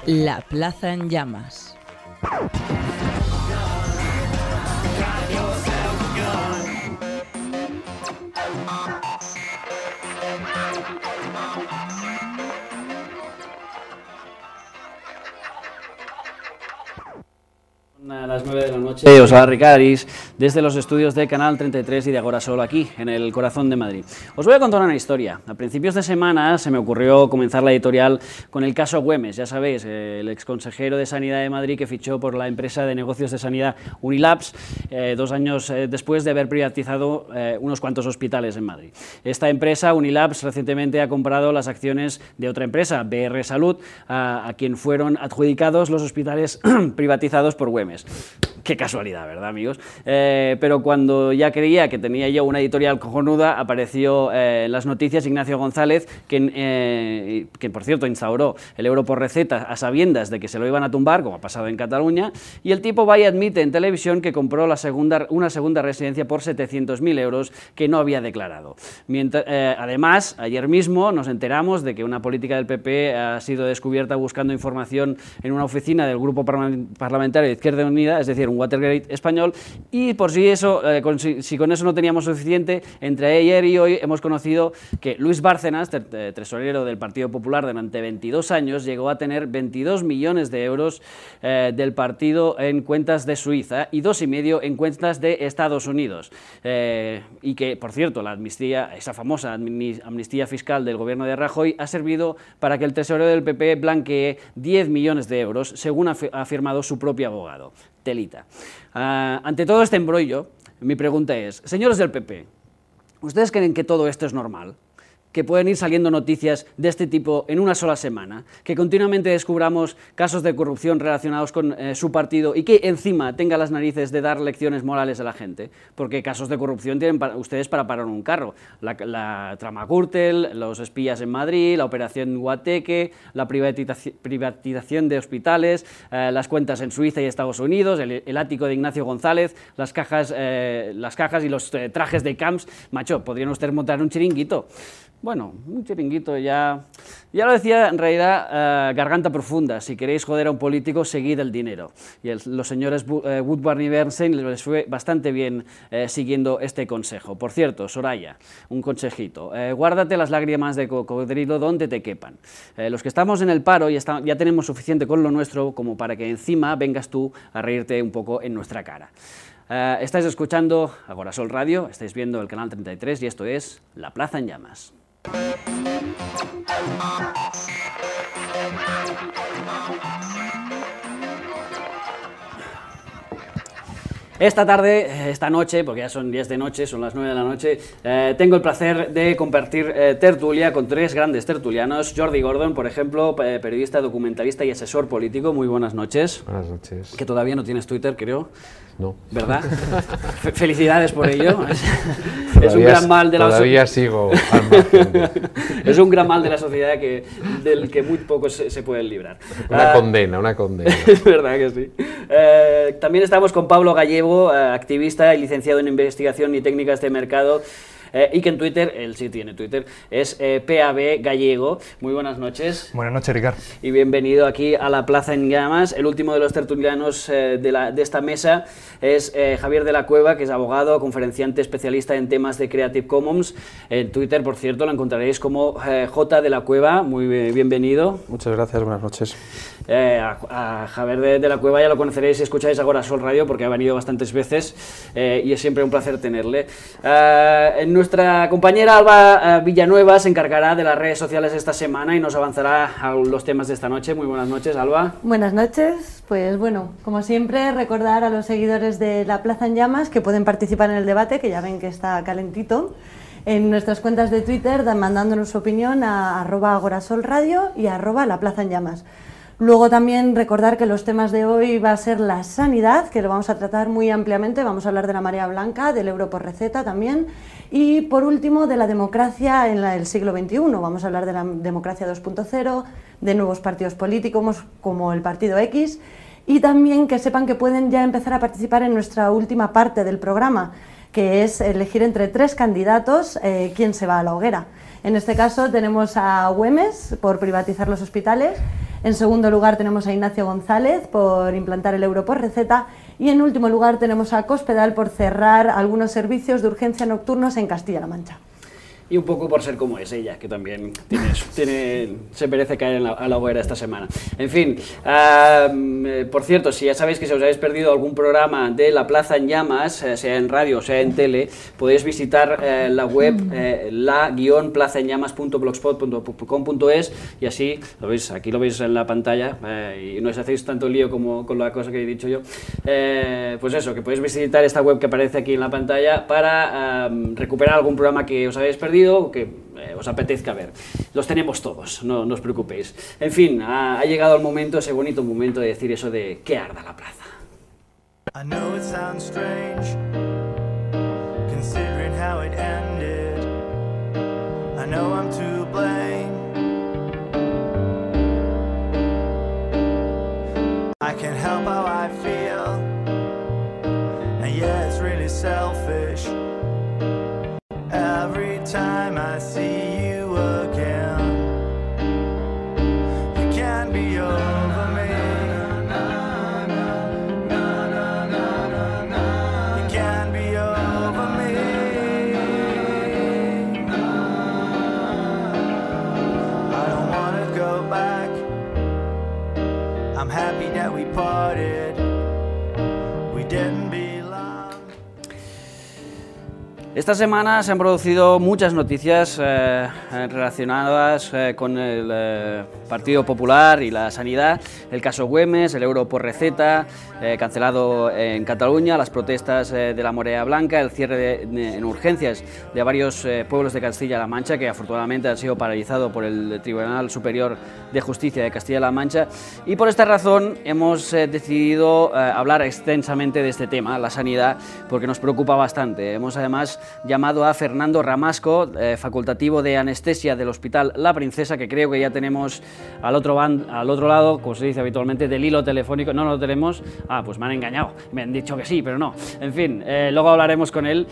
La Plaza en Llamas. A las 9 de la noche, os habla Ricaris, desde los estudios de Canal 33 y de Agorasol, aquí, en el corazón de Madrid. Os voy a contar una historia. A principios de semana se me ocurrió comenzar la editorial con el caso Güemes, ya sabéis, el exconsejero de Sanidad de Madrid que fichó por la empresa de negocios de sanidad Unilabs, 2 años después de haber privatizado unos cuantos hospitales en Madrid. Esta empresa, Unilabs, recientemente ha comprado las acciones de otra empresa, BR Salud, a quien fueron adjudicados los hospitales privatizados por Güemes. Qué casualidad, ¿verdad, amigos? Pero cuando ya creía que tenía yo una editorial cojonuda, apareció en las noticias Ignacio González, que por cierto instauró el euro por receta a sabiendas de que se lo iban a tumbar, como ha pasado en Cataluña, y el tipo va y admite en televisión que compró una segunda residencia por 700.000 euros que no había declarado. Además, ayer mismo nos enteramos de que una política del PP ha sido descubierta buscando información en una oficina del Grupo Parlamentario de Izquierda Unida, es decir, un Watergate español, y por si con eso no teníamos suficiente, entre ayer y hoy hemos conocido que Luis Bárcenas, tesorero del Partido Popular durante 22 años, llegó a tener 22 millones de euros del partido en cuentas de Suiza y 2,5 en cuentas de Estados Unidos. Y que, por cierto, la amnistía, esa famosa amnistía fiscal del gobierno de Rajoy, ha servido para que el tesorero del PP blanquee 10 millones de euros, según ha afirmado su propio abogado. Telita. Ante todo este embrollo, mi pregunta es, señores del PP, ¿ustedes creen que todo esto es normal? Que pueden ir saliendo noticias de este tipo en una sola semana, que continuamente descubramos casos de corrupción relacionados con su partido y que encima tenga las narices de dar lecciones morales a la gente, porque casos de corrupción tienen ustedes para parar un carro, la trama Gürtel, los espías en Madrid, la operación Guateque, la privatización de hospitales, las cuentas en Suiza y Estados Unidos, el ático de Ignacio González, las cajas y los trajes de camps. Macho, podrían ustedes montar un chiringuito. Bueno, un chiringuito ya lo decía en realidad Garganta Profunda, si queréis joder a un político, seguid el dinero. Y los señores Woodward y Bernstein les fue bastante bien siguiendo este consejo. Por cierto, Soraya, un consejito, guárdate las lágrimas de cocodrilo donde te quepan. Los que estamos en el paro ya tenemos suficiente con lo nuestro como para que encima vengas tú a reírte un poco en nuestra cara. Estáis escuchando Agorasol Radio, estáis viendo el canal 33 y esto es La Plaza en Llamas. Esta noche, porque ya son 10 de noche, son las 9 de la noche, tengo el placer de compartir tertulia con 3 grandes tertulianos. Jordi Gordon, por ejemplo, periodista, documentalista y asesor político. Muy buenas noches. Buenas noches. Que todavía no tienes Twitter, creo. No. ¿Verdad? Felicidades por ello. Es un gran mal de la Todavía sigo al margen. Es un gran mal de la sociedad del que muy pocos se pueden librar. Una condena. Es verdad que sí. También estamos con Pablo Gallego, activista y licenciado en Investigación y Técnicas de Mercado, y que en Twitter, él sí tiene Twitter, es PAB Gallego. Muy buenas noches. Buenas noches, Ricardo. Y bienvenido aquí a La Plaza en Llamas. El último de los tertulianos de esta mesa es Javier de la Cueva, que es abogado, conferenciante, especialista en temas de Creative Commons. En Twitter, por cierto, lo encontraréis como J de la Cueva. Muy bienvenido. Muchas gracias, buenas noches. A Javier de la Cueva ya lo conoceréis si escucháis Agorasol Radio, porque ha venido bastantes veces y es siempre un placer tenerle. Nuestra compañera Alba Villanueva se encargará de las redes sociales esta semana y nos avanzará a los temas de esta noche. Muy buenas noches, Alba. Buenas noches. Pues bueno, como siempre, recordar a los seguidores de La Plaza en Llamas que pueden participar en el debate, que ya ven que está calentito, en nuestras cuentas de Twitter, mandándonos su opinión a @agorasolradio y @La Plaza en Llamas. Luego también recordar que los temas de hoy va a ser la sanidad, que lo vamos a tratar muy ampliamente. Vamos a hablar de la marea blanca, del euro por receta también. Y por último, de la democracia en el siglo XXI. Vamos a hablar de la democracia 2.0, de nuevos partidos políticos como el Partido X. Y también que sepan que pueden ya empezar a participar en nuestra última parte del programa, que es elegir entre 3 candidatos quién se va a la hoguera. En este caso tenemos a Güemes por privatizar los hospitales, En segundo lugar tenemos a Ignacio González por implantar el euro por receta. Y en último lugar tenemos a Cospedal por cerrar algunos servicios de urgencia nocturnos en Castilla-La Mancha. Y un poco por ser como es ella, que también se merece caer a la hoguera esta semana. En fin, por cierto, si ya sabéis que si os habéis perdido algún programa de La Plaza en Llamas, sea en radio o sea en tele, podéis visitar la web la-plazaenllamas.blogspot.com.es y así, lo veis, aquí lo veis en la pantalla y no os hacéis tanto lío como con la cosa que he dicho yo. Pues eso, que podéis visitar esta web que aparece aquí en la pantalla para recuperar algún programa que os habéis perdido o que os apetezca ver. Los tenemos todos, no os preocupéis. En fin, ha llegado el momento, ese bonito momento de decir eso de que arda la plaza. I know it sounds strange, considering how it ended. I know I'm to blame. I can't help how I feel, and yeah, it's really selfish. Every time I see you again, you can't be over me. You can't be over me. I don't wanna go back. I'm happy that we parted. We didn't belong. Esta semana se han producido muchas noticias relacionadas con el Partido Popular y la sanidad, el caso Güemes, el euro por receta, cancelado en Cataluña, las protestas de la Marea Blanca, el cierre en urgencias de varios pueblos de Castilla-La Mancha, que afortunadamente han sido paralizados por el Tribunal Superior de Justicia de Castilla-La Mancha, y por esta razón hemos decidido hablar extensamente de este tema, la sanidad, porque nos preocupa bastante. Hemos además llamado a Fernando Ramasco, facultativo de anestesia del Hospital La Princesa, que creo que ya tenemos al otro lado, como se dice habitualmente, del hilo telefónico. No lo tenemos. Ah, pues me han engañado, me han dicho que sí, pero no. En fin, luego hablaremos con él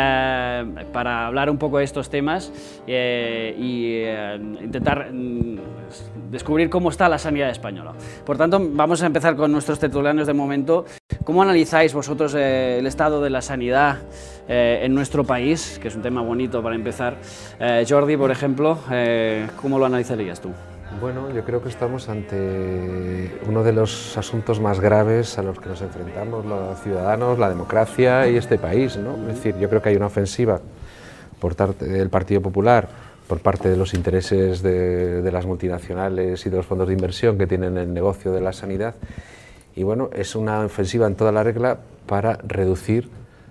para hablar un poco de estos temas y intentar descubrir cómo está la sanidad española. Por tanto, vamos a empezar con nuestros tertulianos de momento. ¿Cómo analizáis vosotros el estado de la sanidad en nuestro país? Que es un tema bonito para empezar. Jordi, por ejemplo, ¿cómo lo analizarías tú? Bueno, yo creo que estamos ante uno de los asuntos más graves a los que nos enfrentamos los ciudadanos, la democracia y este país, ¿no? Es decir, yo creo que hay una ofensiva por parte del Partido Popular, por parte de los intereses de las multinacionales y de los fondos de inversión que tienen el negocio de la sanidad. Y bueno, es una ofensiva en toda la regla para reducir,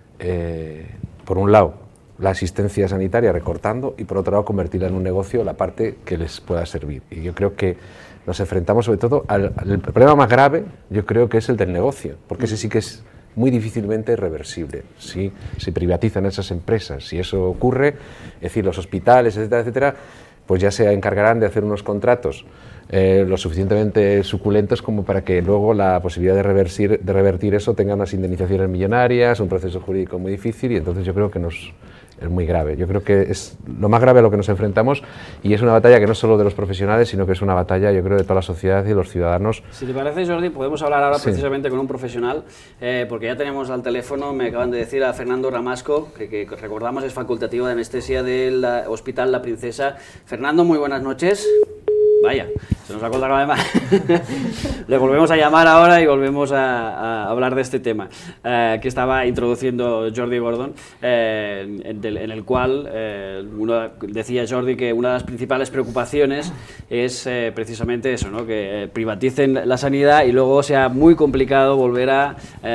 por un lado, la asistencia sanitaria recortando y por otro lado convertirla en un negocio la parte que les pueda servir. Y yo creo que nos enfrentamos sobre todo al problema más grave, yo creo que es el del negocio, porque ese sí que es muy difícilmente reversible. Si se privatizan esas empresas, si eso ocurre, es decir, los hospitales, etcétera, etcétera, pues ya se encargarán de hacer unos contratos lo suficientemente suculentos como para que luego la posibilidad de revertir eso tenga unas indemnizaciones millonarias, un proceso jurídico muy difícil, y entonces yo creo que es muy grave. Yo creo que es lo más grave a lo que nos enfrentamos, y es una batalla que no es solo de los profesionales, sino que es una batalla, yo creo, de toda la sociedad y de los ciudadanos. Si te parece, Jordi, podemos hablar ahora precisamente con un profesional, porque ya tenemos al teléfono, me acaban de decir, a Fernando Ramasco, que recordamos es facultativo de anestesia del Hospital La Princesa. Fernando, muy buenas noches. Vaya, se nos ha colgado además. Le volvemos a llamar ahora y volvemos a hablar de este tema que estaba introduciendo Jordi Gordon, en el cual decía Jordi que una de las principales preocupaciones es precisamente eso, ¿no? Que privaticen la sanidad y luego sea muy complicado volver a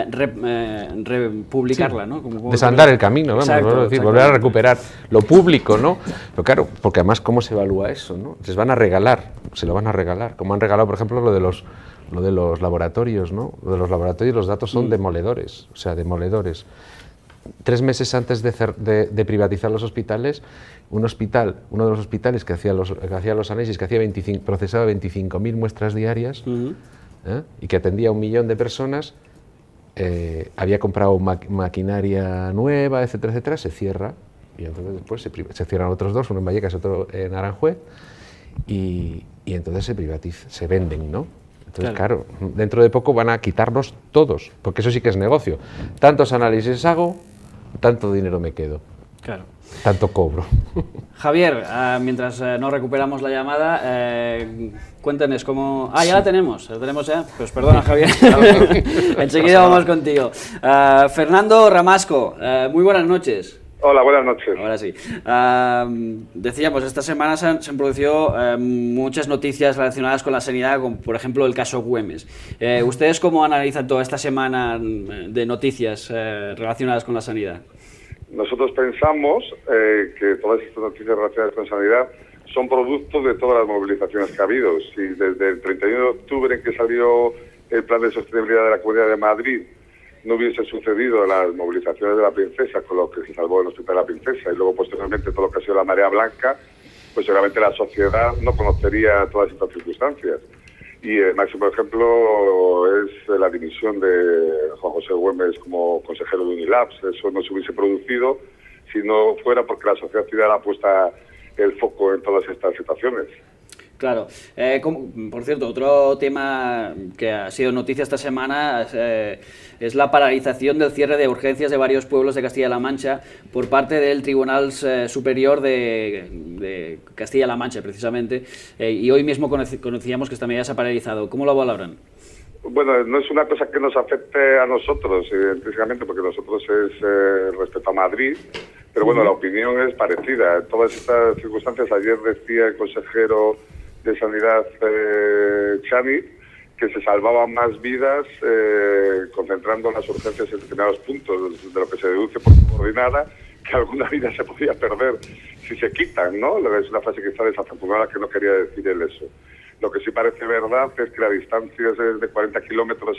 republicarla, ¿no? Como desandar el camino, vamos, exacto, decir, volver a recuperar lo público, ¿no? Pero claro, porque además, ¿cómo se evalúa eso, no? Les van a regalar, se lo van a regalar, como han regalado, por ejemplo, lo de los laboratorios, ¿no? Lo de los laboratorios, los datos son demoledores, o sea, demoledores. 3 meses antes de privatizar los hospitales, uno de los hospitales que hacía los análisis, que procesaba 25.000 muestras diarias, y que atendía a 1 millón de personas, había comprado maquinaria nueva, etcétera, etcétera, se cierra, y entonces después se cierran otros 2, uno en Vallecas y otro en Aranjuez, y entonces se venden, ¿no? Entonces, Claro. claro, dentro de poco van a quitarnos todos, porque eso sí que es negocio. Tantos análisis hago, tanto dinero me quedo, Claro. tanto cobro. Javier, mientras no recuperamos la llamada, cuéntanos cómo... Ah, ya la tenemos ya. Pues perdona, Javier. Enseguida vamos contigo. Fernando Ramasco, muy buenas noches. Hola, buenas noches. Ahora sí. Decíamos, esta semana se han producido muchas noticias relacionadas con la sanidad, como por ejemplo el caso Güemes. ¿Ustedes cómo analizan toda esta semana de noticias relacionadas con la sanidad? Nosotros pensamos que todas estas noticias relacionadas con sanidad son producto de todas las movilizaciones que ha habido. Si desde el 31 de octubre en que salió el Plan de Sostenibilidad de la Comunidad de Madrid no hubiese sucedido las movilizaciones de la Princesa, con lo que se salvó el Hospital de la Princesa, y luego posteriormente todo lo que ha sido la marea blanca, pues seguramente la sociedad no conocería todas estas circunstancias. Y el máximo ejemplo es la dimisión de Juan José Güemes como consejero de Unilabs. Eso no se hubiese producido si no fuera porque la sociedad civil ha puesto el foco en todas estas situaciones. Claro. Por cierto, otro tema que ha sido noticia esta semana es la paralización del cierre de urgencias de varios pueblos de Castilla-La Mancha por parte del Tribunal Superior de Castilla-La Mancha, precisamente, y hoy mismo conocíamos que esta medida se ha paralizado. ¿Cómo lo valoran? Bueno, no es una cosa que nos afecte a nosotros, precisamente porque nosotros es respecto a Madrid, pero bueno, la opinión es parecida. En todas estas circunstancias, ayer decía el consejero de Sanidad, Chani, que se salvaban más vidas concentrando las urgencias en determinados puntos, de lo que se deduce por subordinada, que alguna vida se podía perder si se quitan, ¿no? Es una frase quizá desafortunada que no quería decir él eso. Lo que sí parece verdad es que la distancia es de 40 kilómetros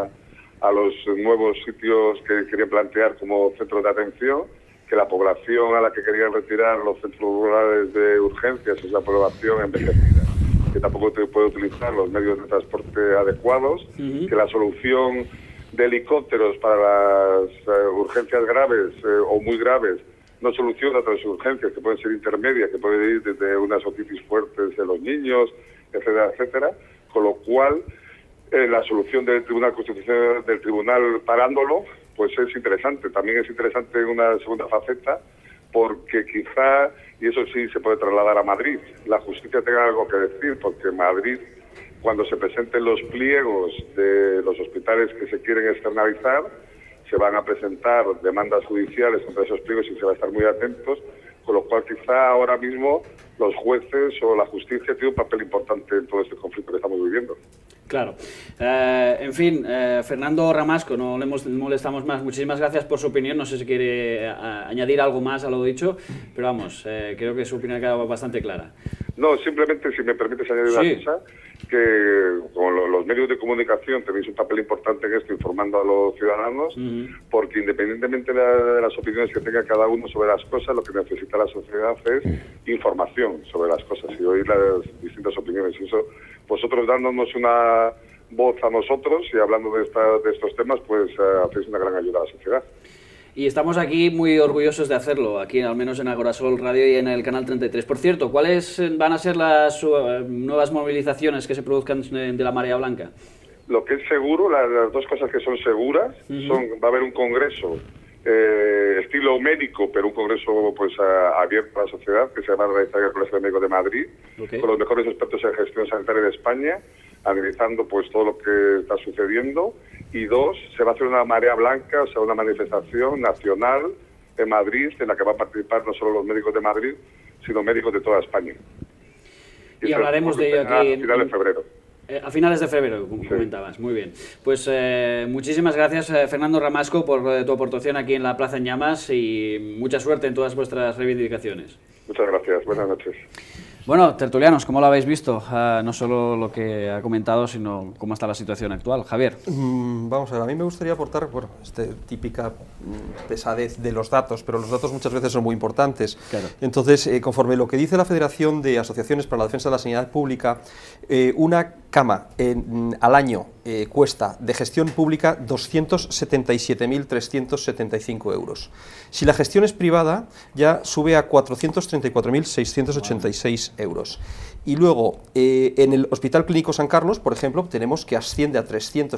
a los nuevos sitios que querían plantear como centros de atención, que la población a la que querían retirar los centros rurales de urgencias es la población envejecida, que tampoco puede utilizar los medios de transporte adecuados, que la solución de helicópteros para las urgencias graves o muy graves no soluciona otras urgencias que pueden ser intermedias, que pueden ir desde unas otitis fuertes en los niños, etcétera, etcétera, con lo cual la solución del Tribunal Constitucional, del Tribunal parándolo, pues es interesante. También es interesante en una segunda faceta, porque quizá, y eso sí se puede trasladar a Madrid, la justicia tenga algo que decir, porque Madrid, cuando se presenten los pliegos de los hospitales que se quieren externalizar, se van a presentar demandas judiciales contra esos pliegos y se va a estar muy atentos, con lo cual quizá ahora mismo los jueces o la justicia tiene un papel importante en todo este conflicto que estamos viviendo. Claro. En fin, Fernando Ramasco, no le molestamos más. Muchísimas gracias por su opinión. No sé si quiere añadir algo más a lo dicho, pero vamos, creo que su opinión ha quedado bastante clara. No, simplemente, si me permites añadir una cosa, que con los medios de comunicación tenéis un papel importante en esto, informando a los ciudadanos, porque independientemente de las opiniones que tenga cada uno sobre las cosas, lo que necesita la sociedad es información sobre las cosas y oír las distintas opiniones. Y eso, vosotros dándonos una voz a nosotros y hablando de estos temas, pues hacéis una gran ayuda a la sociedad. Y estamos aquí muy orgullosos de hacerlo, aquí al menos en Agorasol Radio y en el Canal 33. Por cierto, ¿cuáles van a ser las nuevas movilizaciones que se produzcan de la Marea Blanca? Lo que es seguro, las dos cosas que son seguras, va a haber un congreso estilo médico, pero un congreso pues abierto a la sociedad, que se va a realizar en el Colegio de Médicos de Madrid, con los mejores expertos en gestión sanitaria de España, analizando pues todo lo que está sucediendo. Y dos, se va a hacer una marea blanca, o sea, una manifestación nacional en Madrid, en la que van a participar no solo los médicos de Madrid, sino médicos de toda España. Y hablaremos de ello aquí a finales de febrero. A finales de febrero, como comentabas. Muy bien. Pues muchísimas gracias, Fernando Ramasco, por tu aportación aquí en la Plaza en Llamas y mucha suerte en todas vuestras reivindicaciones. Muchas gracias. Buenas noches. Bueno, tertulianos, ¿cómo lo habéis visto? No solo lo que ha comentado, sino cómo está la situación actual. Javier. Vamos a ver, a mí me gustaría aportar, bueno, típica pesadez de los datos, pero los datos muchas veces son muy importantes. Claro. Entonces, conforme lo que dice la Federación de Asociaciones para la Defensa de la Sanidad Pública, una cama al año cuesta de gestión pública 277.375 euros. Si la gestión es privada, ya sube a 434.686 euros. Y luego, en el Hospital Clínico San Carlos, por ejemplo, tenemos que asciende a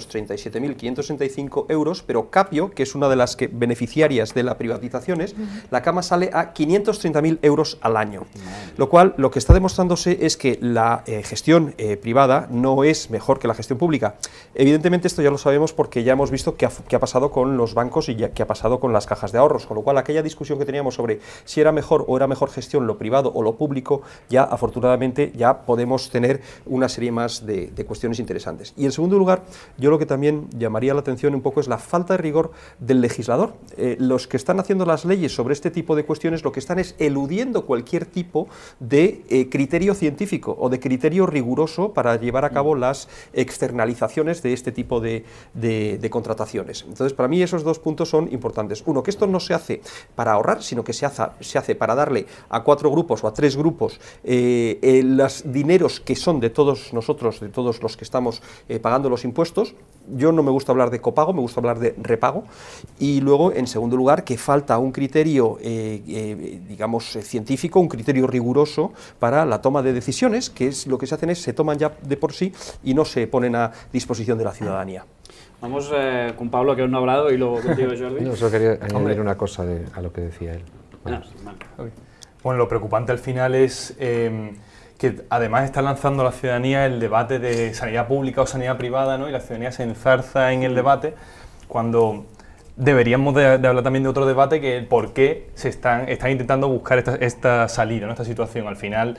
337.565 euros, pero Capio, que es una de las beneficiarias de las privatizaciones, la cama sale a 530.000 euros al año. Lo cual, lo que está demostrándose es que la gestión privada no es mejor que la gestión pública. Evidentemente esto ya lo sabemos porque ya hemos visto qué ha pasado con los bancos y qué ha pasado con las cajas de ahorros, con lo cual aquella discusión que teníamos sobre si era mejor o era mejor gestión lo privado o lo público, ya afortunadamente ya podemos tener una serie más de cuestiones interesantes. Y en segundo lugar, yo lo que también llamaría la atención un poco es la falta de rigor del legislador. Los que están haciendo las leyes sobre este tipo de cuestiones lo que están es eludiendo cualquier tipo de criterio científico o de criterio riguroso para llevar a cabo las externalizaciones de este tipo de contrataciones. Entonces, para mí esos dos puntos son importantes. Uno, que esto no se hace para ahorrar, sino que se hace para darle a 4 grupos o a 3 grupos los dineros que son de todos nosotros, de todos los que estamos pagando los impuestos. Yo no me gusta hablar de copago, me gusta hablar de repago. Y luego, en segundo lugar, que falta un criterio, digamos, científico, un criterio riguroso para la toma de decisiones, que es lo que se hacen se toman ya de por sí y no se ponen a disposición de la ciudadanía. Vamos con Pablo, que aún no ha hablado, y luego contigo, Jordi. No, solo quería añadir una cosa a lo que decía él. Bueno. Bueno, lo preocupante al final es que además está lanzando a la ciudadanía el debate de sanidad pública o sanidad privada, ¿no? Y la ciudadanía se enzarza en el debate cuando deberíamos de hablar también de otro debate, que el por qué se están intentando buscar esta salida, ¿no? Esta situación. Al final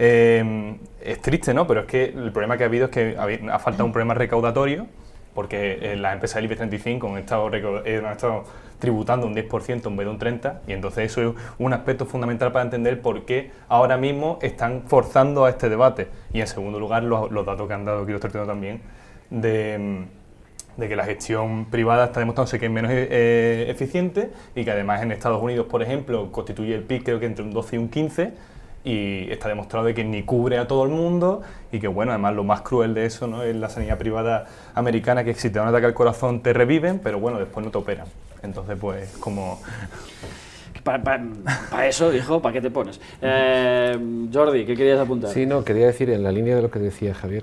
es triste, ¿no? Pero es que el problema que ha habido es que ha faltado un problema recaudatorio, porque las empresas del IBEX 35 han estado tributando un 10% en vez de un 30%, y entonces eso es un aspecto fundamental para entender por qué ahora mismo están forzando a este debate. Y en segundo lugar, los datos que han dado, que lo estoy teniendo también, de que la gestión privada está demostrándose que es menos eficiente, y que además en Estados Unidos, por ejemplo, constituye el PIB creo que entre un 12 y un 15%, y está demostrado de que ni cubre a todo el mundo, y que bueno, además lo más cruel de eso, ¿no?, es la sanidad privada americana, que si te da un ataque al corazón te reviven, pero bueno, después no te operan. Entonces pues como... Para eso, hijo, ¿para qué te pones? Jordi, ¿qué querías apuntar? Sí, no, quería decir en la línea de lo que decía Javier,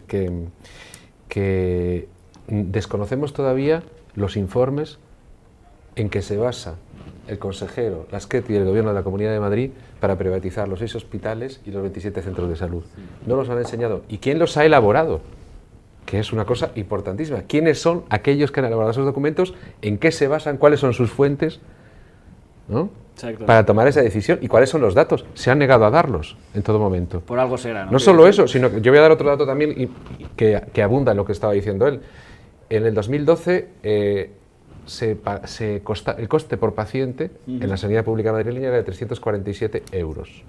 que desconocemos todavía los informes en que se basa el consejero, la Azqueti y el Gobierno de la Comunidad de Madrid para privatizar los 6 hospitales y los 27 centros de salud. No los han enseñado. ¿Y quién los ha elaborado? Que es una cosa importantísima. ¿Quiénes son aquellos que han elaborado esos documentos? ¿En qué se basan? ¿Cuáles son sus fuentes? ¿No? Para tomar esa decisión. ¿Y cuáles son los datos? Se han negado a darlos en todo momento. Por algo será, ¿no? No solo eso, sino que yo voy a dar otro dato también que abunda en lo que estaba diciendo él. En el 2012... el coste por paciente en la sanidad pública madrileña era de 347 euros.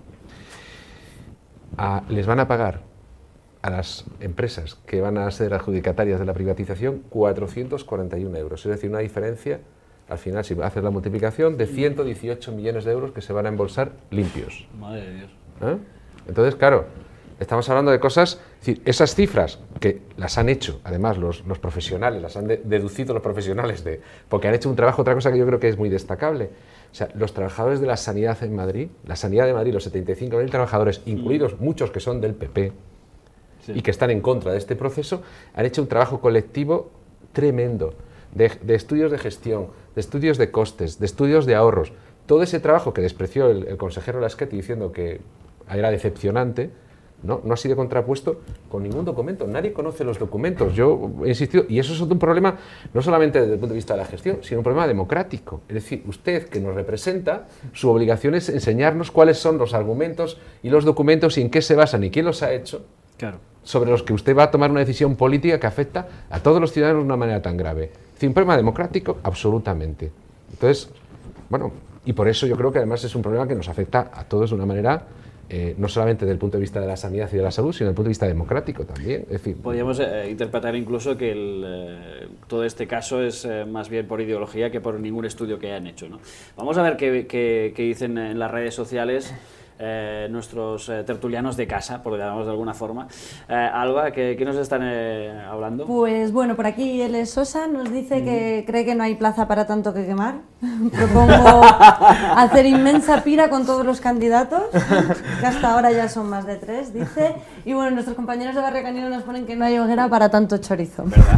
Les van a pagar a las empresas que van a ser adjudicatarias de la privatización 441 euros. Es decir, una diferencia, al final, si haces la multiplicación, de 118 millones de euros que se van a embolsar limpios. Madre de Dios. Entonces, claro, estamos hablando de cosas, es decir, esas cifras que las han hecho, además, los profesionales, las han deducido los profesionales, porque han hecho un trabajo, otra cosa que yo creo que es muy destacable. O sea, los trabajadores de la sanidad en Madrid, la sanidad de Madrid, los 75.000 trabajadores, incluidos muchos que son del PP, sí, y que están en contra de este proceso, han hecho un trabajo colectivo tremendo, de estudios de gestión, de estudios de costes, de estudios de ahorros. Todo ese trabajo que despreció el consejero Lasqueti diciendo que era decepcionante, no ha sido contrapuesto con ningún documento. Nadie conoce los documentos. Yo he insistido, y eso es un problema no solamente desde el punto de vista de la gestión, sino un problema democrático. Es decir, usted que nos representa, su obligación es enseñarnos cuáles son los argumentos y los documentos y en qué se basan y quién los ha hecho, claro, sobre los que usted va a tomar una decisión política que afecta a todos los ciudadanos de una manera tan grave. Es decir, un problema democrático, absolutamente. Entonces, bueno, y por eso yo creo que además es un problema que nos afecta a todos de una manera... no solamente desde el punto de vista de la sanidad y de la salud, sino desde el punto de vista democrático también. Es decir, podríamos interpretar incluso que todo este caso es más bien por ideología que por ningún estudio que hayan hecho, ¿no? Vamos a ver qué dicen en las redes sociales. nuestros tertulianos de casa, por llamarlos de alguna forma. Alba, ¿qué nos están hablando? Pues bueno, por aquí L. Sosa nos dice que cree que no hay plaza para tanto que quemar. Propongo hacer inmensa pira con todos los candidatos, que hasta ahora ya son más de 3, dice. Y bueno, nuestros compañeros de Barrio Canino nos ponen que no hay hoguera para tanto chorizo. ¿Verdad?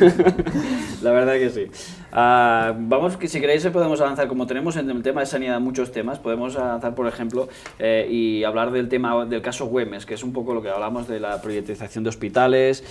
La verdad que sí. Vamos, que si queréis podemos avanzar, como tenemos en el tema de sanidad muchos temas, podemos avanzar, por ejemplo, y hablar del tema del caso Güemes, que es un poco lo que hablamos de la privatización de hospitales,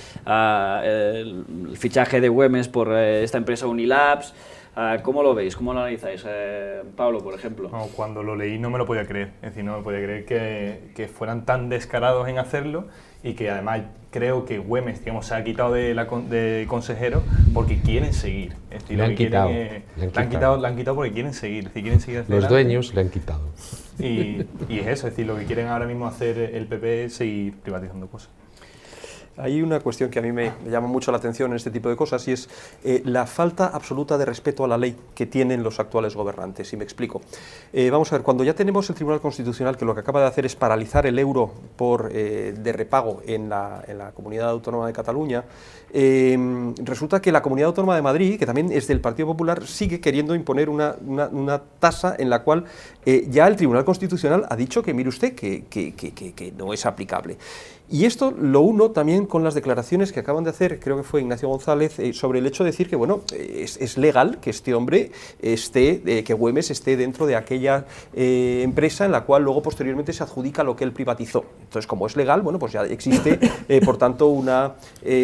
el fichaje de Güemes por esta empresa Unilabs. ¿Cómo lo veis? ¿Cómo lo analizáis? Pablo, por ejemplo. No, cuando lo leí no me lo podía creer, es decir, no me podía creer que fueran tan descarados en hacerlo, y que además creo que Güemes, digamos, se ha quitado de consejero porque quieren seguir. Es decir, le han quitado. Le han quitado porque quieren seguir. Es decir, quieren seguir hacia Los adelante. dueños le han quitado. Y es eso, es decir, lo que quieren ahora mismo hacer el PP es seguir privatizando cosas. Hay una cuestión que a mí me llama mucho la atención en este tipo de cosas, y es la falta absoluta de respeto a la ley que tienen los actuales gobernantes, y me explico. Vamos a ver, cuando ya tenemos el Tribunal Constitucional, que lo que acaba de hacer es paralizar el euro de repago en la Comunidad Autónoma de Cataluña, resulta que la Comunidad Autónoma de Madrid, que también es del Partido Popular, sigue queriendo imponer una tasa en la cual ya el Tribunal Constitucional ha dicho que, mire usted, que no es aplicable. Y esto lo uno también con las declaraciones que acaban de hacer, creo que fue Ignacio González, sobre el hecho de decir que, bueno, es legal que este hombre que Güemes esté dentro de aquella empresa en la cual luego posteriormente se adjudica lo que él privatizó. Entonces, como es legal, bueno, pues ya existe, por tanto, una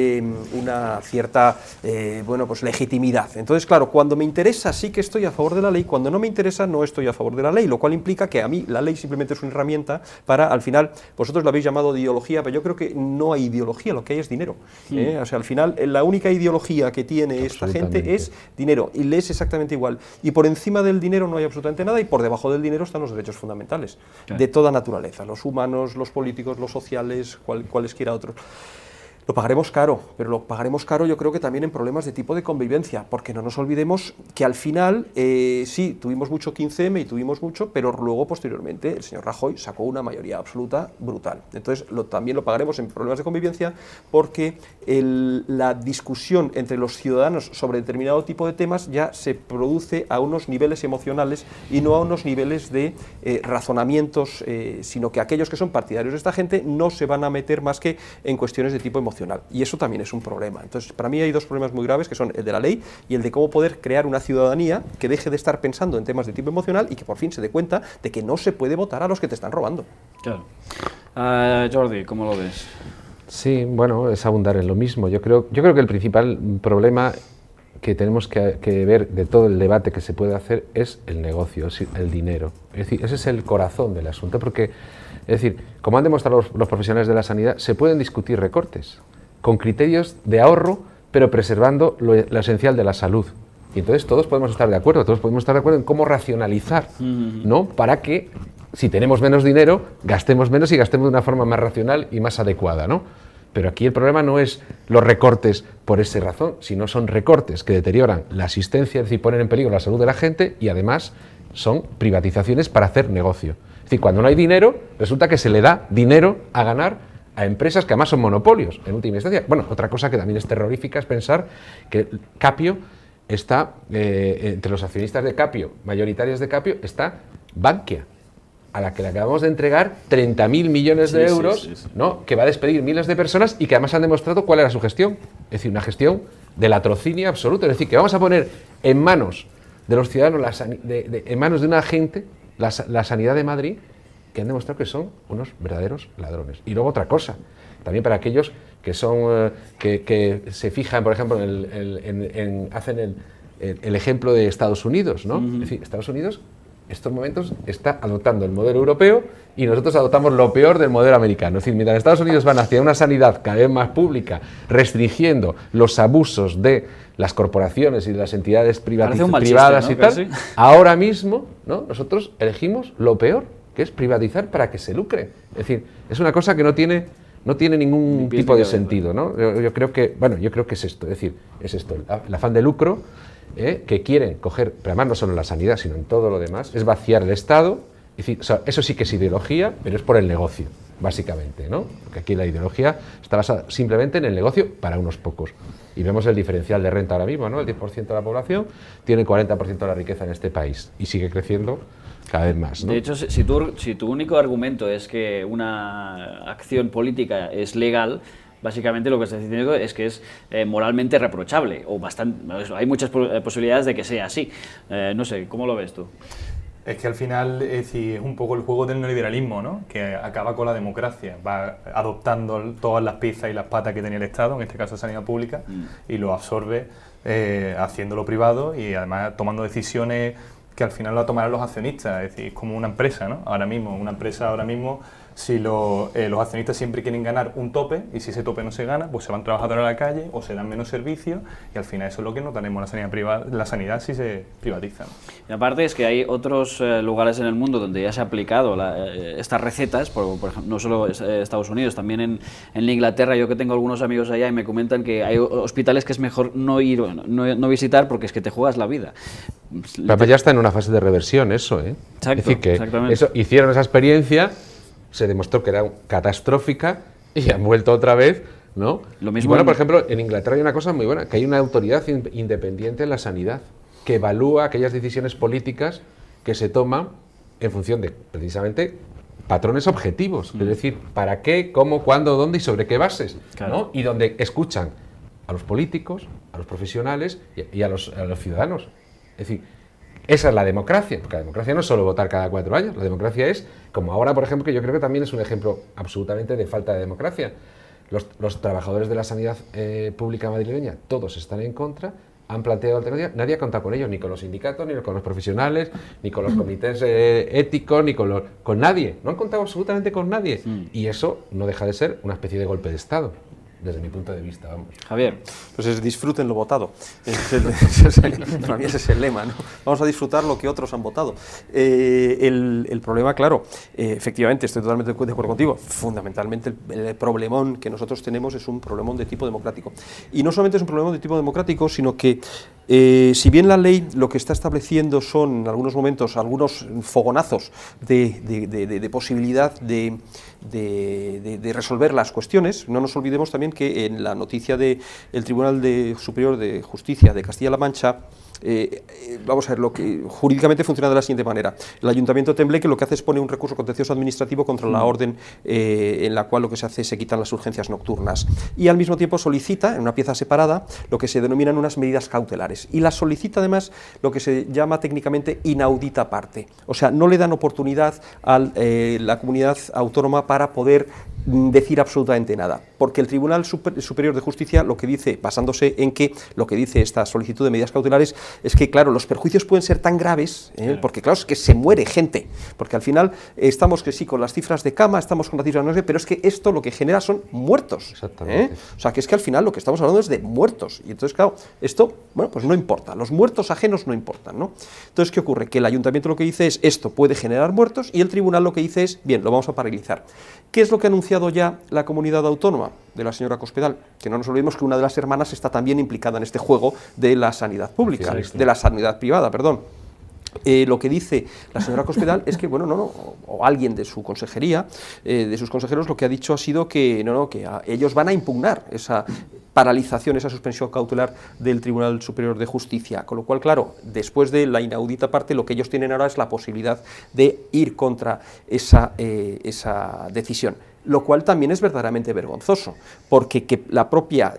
cierta, bueno, pues legitimidad. Entonces, claro, cuando me interesa sí que estoy a favor de la ley, cuando no me interesa no estoy a favor de la ley, lo cual implica que a mí la ley simplemente es una herramienta para, al final, vosotros lo habéis llamado de ideología, pero yo creo que no hay ideología, lo que hay es dinero. O sea, al final, la única ideología que tiene esta gente es dinero, y le es exactamente igual. Y por encima del dinero no hay absolutamente nada, y por debajo del dinero están los derechos fundamentales, de toda naturaleza, los humanos, los políticos, los sociales, cualesquiera otros. Lo pagaremos caro, pero lo pagaremos caro yo creo que también en problemas de tipo de convivencia, porque no nos olvidemos que al final, sí, tuvimos mucho 15M y tuvimos mucho, pero luego posteriormente el señor Rajoy sacó una mayoría absoluta brutal. Entonces también lo pagaremos en problemas de convivencia, porque la discusión entre los ciudadanos sobre determinado tipo de temas ya se produce a unos niveles emocionales y no a unos niveles de razonamientos, sino que aquellos que son partidarios de esta gente no se van a meter más que en cuestiones de tipo emocional. Y eso también es un problema. Entonces, para mí hay dos problemas muy graves, que son el de la ley y el de cómo poder crear una ciudadanía que deje de estar pensando en temas de tipo emocional y que por fin se dé cuenta de que no se puede votar a los que te están robando. Claro. Jordi, ¿cómo lo ves? Sí, bueno, es abundar en lo mismo. Yo creo que el principal problema que tenemos que ver de todo el debate que se puede hacer es el negocio, es el dinero. Es decir, ese es el corazón del asunto, porque, es decir, como han demostrado los profesionales de la sanidad, se pueden discutir recortes con criterios de ahorro, pero preservando lo esencial de la salud. Y entonces todos podemos estar de acuerdo, en cómo racionalizar, ¿no? Para que, si tenemos menos dinero, gastemos menos y gastemos de una forma más racional y más adecuada, ¿no? Pero aquí el problema no es los recortes por esa razón, sino son recortes que deterioran la asistencia, es decir, ponen en peligro la salud de la gente, y además son privatizaciones para hacer negocio. Es decir, cuando no hay dinero, resulta que se le da dinero a ganar a empresas que además son monopolios, en última instancia. Bueno, otra cosa que también es terrorífica es pensar que Capio está, entre los accionistas de Capio, mayoritarios de Capio, está Bankia, a la que le acabamos de entregar 30.000 millones de euros, ¿no? Que va a despedir miles de personas y que además han demostrado cuál era su gestión. Es decir, una gestión de latrocinio absoluto. Es decir, que vamos a poner en manos de los ciudadanos, en manos de una gente, la sanidad de Madrid, que han demostrado que son unos verdaderos ladrones. Y luego otra cosa, también para aquellos que son que se fijan, por ejemplo, hacen el ejemplo de Estados Unidos, ¿no? Es decir, Estados Unidos en estos momentos está adoptando el modelo europeo y nosotros adoptamos lo peor del modelo americano. Es decir, mientras Estados Unidos van hacia una sanidad cada vez más pública, restringiendo los abusos de las corporaciones y de las entidades privadas, ¿no? Y tal, casi. Ahora mismo, ¿no? Nosotros elegimos lo peor, que es privatizar para que se lucre. Es decir, es una cosa que no tiene ningún tipo de sentido, ¿no? Yo creo que es esto, es decir, es esto, el afán de lucro, que quieren coger, pero además no solo en la sanidad, sino en todo lo demás, es vaciar el Estado, Es decir, o sea, eso sí que es ideología, pero es por el negocio, básicamente, ¿no? Porque aquí la ideología está basada simplemente en el negocio para unos pocos. Y vemos el diferencial de renta ahora mismo, ¿no? El 10% de la población tiene el 40% de la riqueza en este país y sigue creciendo cada vez más, ¿no? De hecho, si tu único argumento es que una acción política es legal, básicamente lo que estás diciendo es que es moralmente reprochable, o bastante, hay muchas posibilidades de que sea así. No sé, ¿cómo lo ves tú? Es que al final es un poco el juego del neoliberalismo, ¿no? Que acaba con la democracia, va adoptando todas las piezas y las patas que tenía el Estado, en este caso la sanidad pública, y lo absorbe haciéndolo privado y además tomando decisiones que al final lo tomarán los accionistas, es decir, es como una empresa, ¿no? Una empresa ahora mismo, si los accionistas siempre quieren ganar un tope, y si ese tope no se gana, pues se van trabajadores a la calle o se dan menos servicios, y al final eso es lo que notaremos la sanidad si se privatiza, ¿no? Y aparte es que hay otros lugares en el mundo donde ya se ha aplicado estas recetas, por ejemplo, no solo Estados Unidos, también en Inglaterra. Yo que tengo algunos amigos allá y me comentan que hay hospitales que es mejor no visitar porque es que te juegas la vida. Pero ya está en una fase de reversión eso, ¿eh? Exacto, es decir, que exactamente. hicieron esa experiencia, se demostró que era catastrófica y han vuelto otra vez, ¿no? Lo mismo y bueno, por ejemplo, en Inglaterra hay una cosa muy buena, que hay una autoridad independiente en la sanidad que evalúa aquellas decisiones políticas que se toman en función de, precisamente, patrones objetivos. Es decir, para qué, cómo, cuándo, dónde y sobre qué bases, claro, ¿no? Y donde escuchan a los políticos, a los profesionales y a los ciudadanos. Es decir, esa es la democracia, porque la democracia no es solo votar cada 4 años, la democracia es, como ahora, por ejemplo, que yo creo que también es un ejemplo absolutamente de falta de democracia. Los trabajadores de la sanidad pública madrileña, todos están en contra, han planteado alternativas, nadie ha contado con ellos, ni con los sindicatos, ni con los profesionales, ni con los comités éticos, ni con nadie, no han contado absolutamente con nadie, y eso no deja de ser una especie de golpe de Estado. Desde mi punto de vista, vamos. Javier. Pues disfruten lo votado. Para mí ese es el lema, ¿no? Vamos a disfrutar lo que otros han votado. El problema, claro, efectivamente, estoy totalmente de acuerdo contigo. Fundamentalmente, el problemón que nosotros tenemos es un problemón de tipo democrático. Y no solamente es un problemón de tipo democrático, sino que si bien la ley lo que está estableciendo son, en algunos momentos, algunos fogonazos de posibilidad de resolver las cuestiones, no nos olvidemos también que en la noticia del Tribunal Superior de Justicia de Castilla-La Mancha, vamos a ver, lo que jurídicamente funciona de la siguiente manera. El Ayuntamiento de Tembleque lo que hace es poner un recurso contencioso administrativo contra la orden en la cual lo que se hace es se quitan las urgencias nocturnas, y al mismo tiempo solicita, en una pieza separada, lo que se denominan unas medidas cautelares, y las solicita además lo que se llama técnicamente inaudita parte, o sea, no le dan oportunidad a la comunidad autónoma para poder decir absolutamente nada, porque el Tribunal Superior de Justicia lo que dice, basándose en que lo que dice esta solicitud de medidas cautelares, es que, claro, los perjuicios pueden ser tan graves, porque, claro, es que se muere gente, porque al final estamos que sí con las cifras de cama, estamos con las cifras no sé, pero es que esto lo que genera son muertos. Exactamente. O sea, que es que al final lo que estamos hablando es de muertos, y entonces, claro, esto, bueno, pues no importa, los muertos ajenos no importan, ¿no? Entonces, ¿qué ocurre? Que el Ayuntamiento lo que dice es, esto puede generar muertos, y el Tribunal lo que dice es, bien, lo vamos a paralizar. ¿Qué es lo que ha anunciado ya la comunidad autónoma de la señora Cospedal? Que no nos olvidemos que una de las hermanas está también implicada en este juego de la sanidad pública, de la sanidad privada, perdón. Lo que dice la señora Cospedal es que, bueno, o alguien de su consejería, de sus consejeros, lo que ha dicho ha sido que, que ellos van a impugnar esa paralización, esa suspensión cautelar del Tribunal Superior de Justicia, con lo cual, claro, después de la inaudita parte, lo que ellos tienen ahora es la posibilidad de ir contra esa decisión, lo cual también es verdaderamente vergonzoso, porque que la propia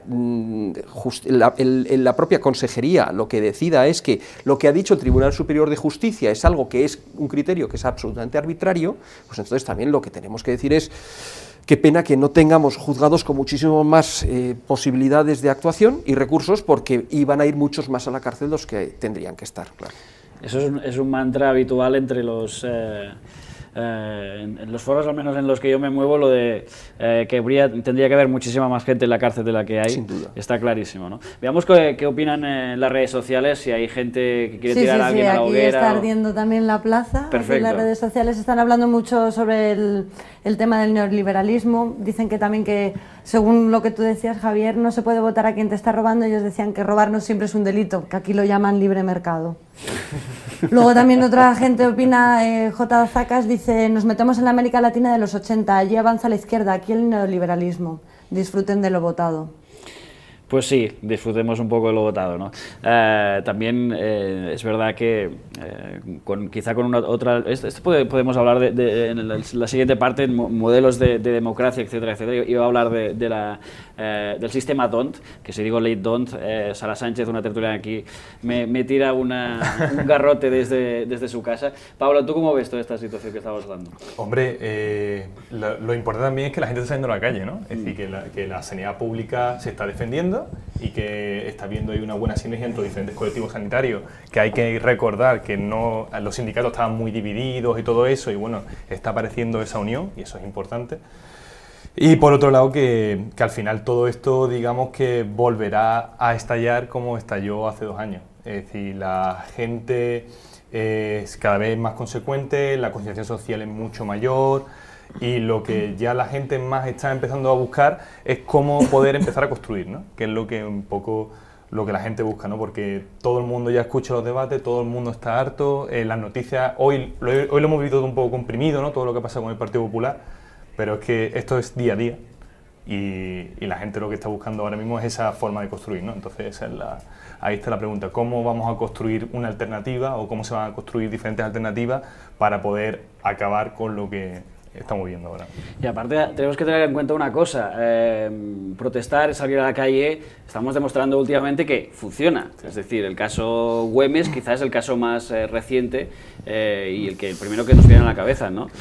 consejería lo que decida es que lo que ha dicho el Tribunal Superior de Justicia es algo que es un criterio que es absolutamente arbitrario, pues entonces también lo que tenemos que decir es qué pena que no tengamos juzgados con muchísimo más posibilidades de actuación y recursos, porque iban a ir muchos más a la cárcel de los que tendrían que estar. Claro. Eso es un mantra habitual entre los... en los foros, al menos en los que yo me muevo, lo de que tendría que haber muchísima más gente en la cárcel de la que hay, sin duda, está clarísimo, ¿no? Veamos qué opinan en las redes sociales, si hay gente que quiere tirar a alguien a la hoguera. Sí, está ardiendo también la plaza. Perfecto. Aquí en las redes sociales están hablando mucho sobre el tema del neoliberalismo. Dicen que también que según lo que tú decías, Javier, no se puede votar a quien te está robando. Ellos decían que robar no siempre es un delito, que aquí lo llaman libre mercado. Luego también otra gente opina, J. Zacas dice, nos metemos en la América Latina de los 80, allí avanza la izquierda, aquí el neoliberalismo. Disfruten de lo votado. Pues sí, disfrutemos un poco de lo votado, ¿no? También es verdad que quizá con otra... podemos hablar en la siguiente parte, modelos de democracia, etcétera, etcétera. Iba a hablar del sistema DONT, que si digo ley DONT, Sara Sánchez, una tertuliana aquí, me tira un garrote desde su casa. Pablo, ¿tú cómo ves toda esta situación que estamos hablando? Hombre, lo importante también es que la gente está saliendo a la calle, ¿no? Es decir, que la sanidad pública se está defendiendo y que está viendo ahí una buena sinergia entre diferentes colectivos sanitarios, que hay que recordar que no, los sindicatos estaban muy divididos y todo eso, y bueno, está apareciendo esa unión y eso es importante. Y por otro lado que al final todo esto, digamos que volverá a estallar como estalló hace 2 años. Es decir, la gente es cada vez más consecuente, la concienciación social es mucho mayor, y lo que ya la gente más está empezando a buscar es cómo poder empezar a construir, ¿no? Que es lo que un poco lo que la gente busca, ¿no? Porque todo el mundo ya escucha los debates, todo el mundo está harto, las noticias, hoy lo hemos vivido un poco comprimido, ¿no? Todo lo que pasa con el Partido Popular, pero es que esto es día a día y la gente lo que está buscando ahora mismo es esa forma de construir, ¿no? Entonces ahí está la pregunta, ¿cómo vamos a construir una alternativa o cómo se van a construir diferentes alternativas para poder acabar con lo que estamos viendo ahora? Y aparte tenemos que tener en cuenta una cosa, protestar, salir a la calle, estamos demostrando últimamente que funciona. Es decir, el caso Güemes quizás es el caso más reciente y el primero que nos viene a la cabeza, ¿no?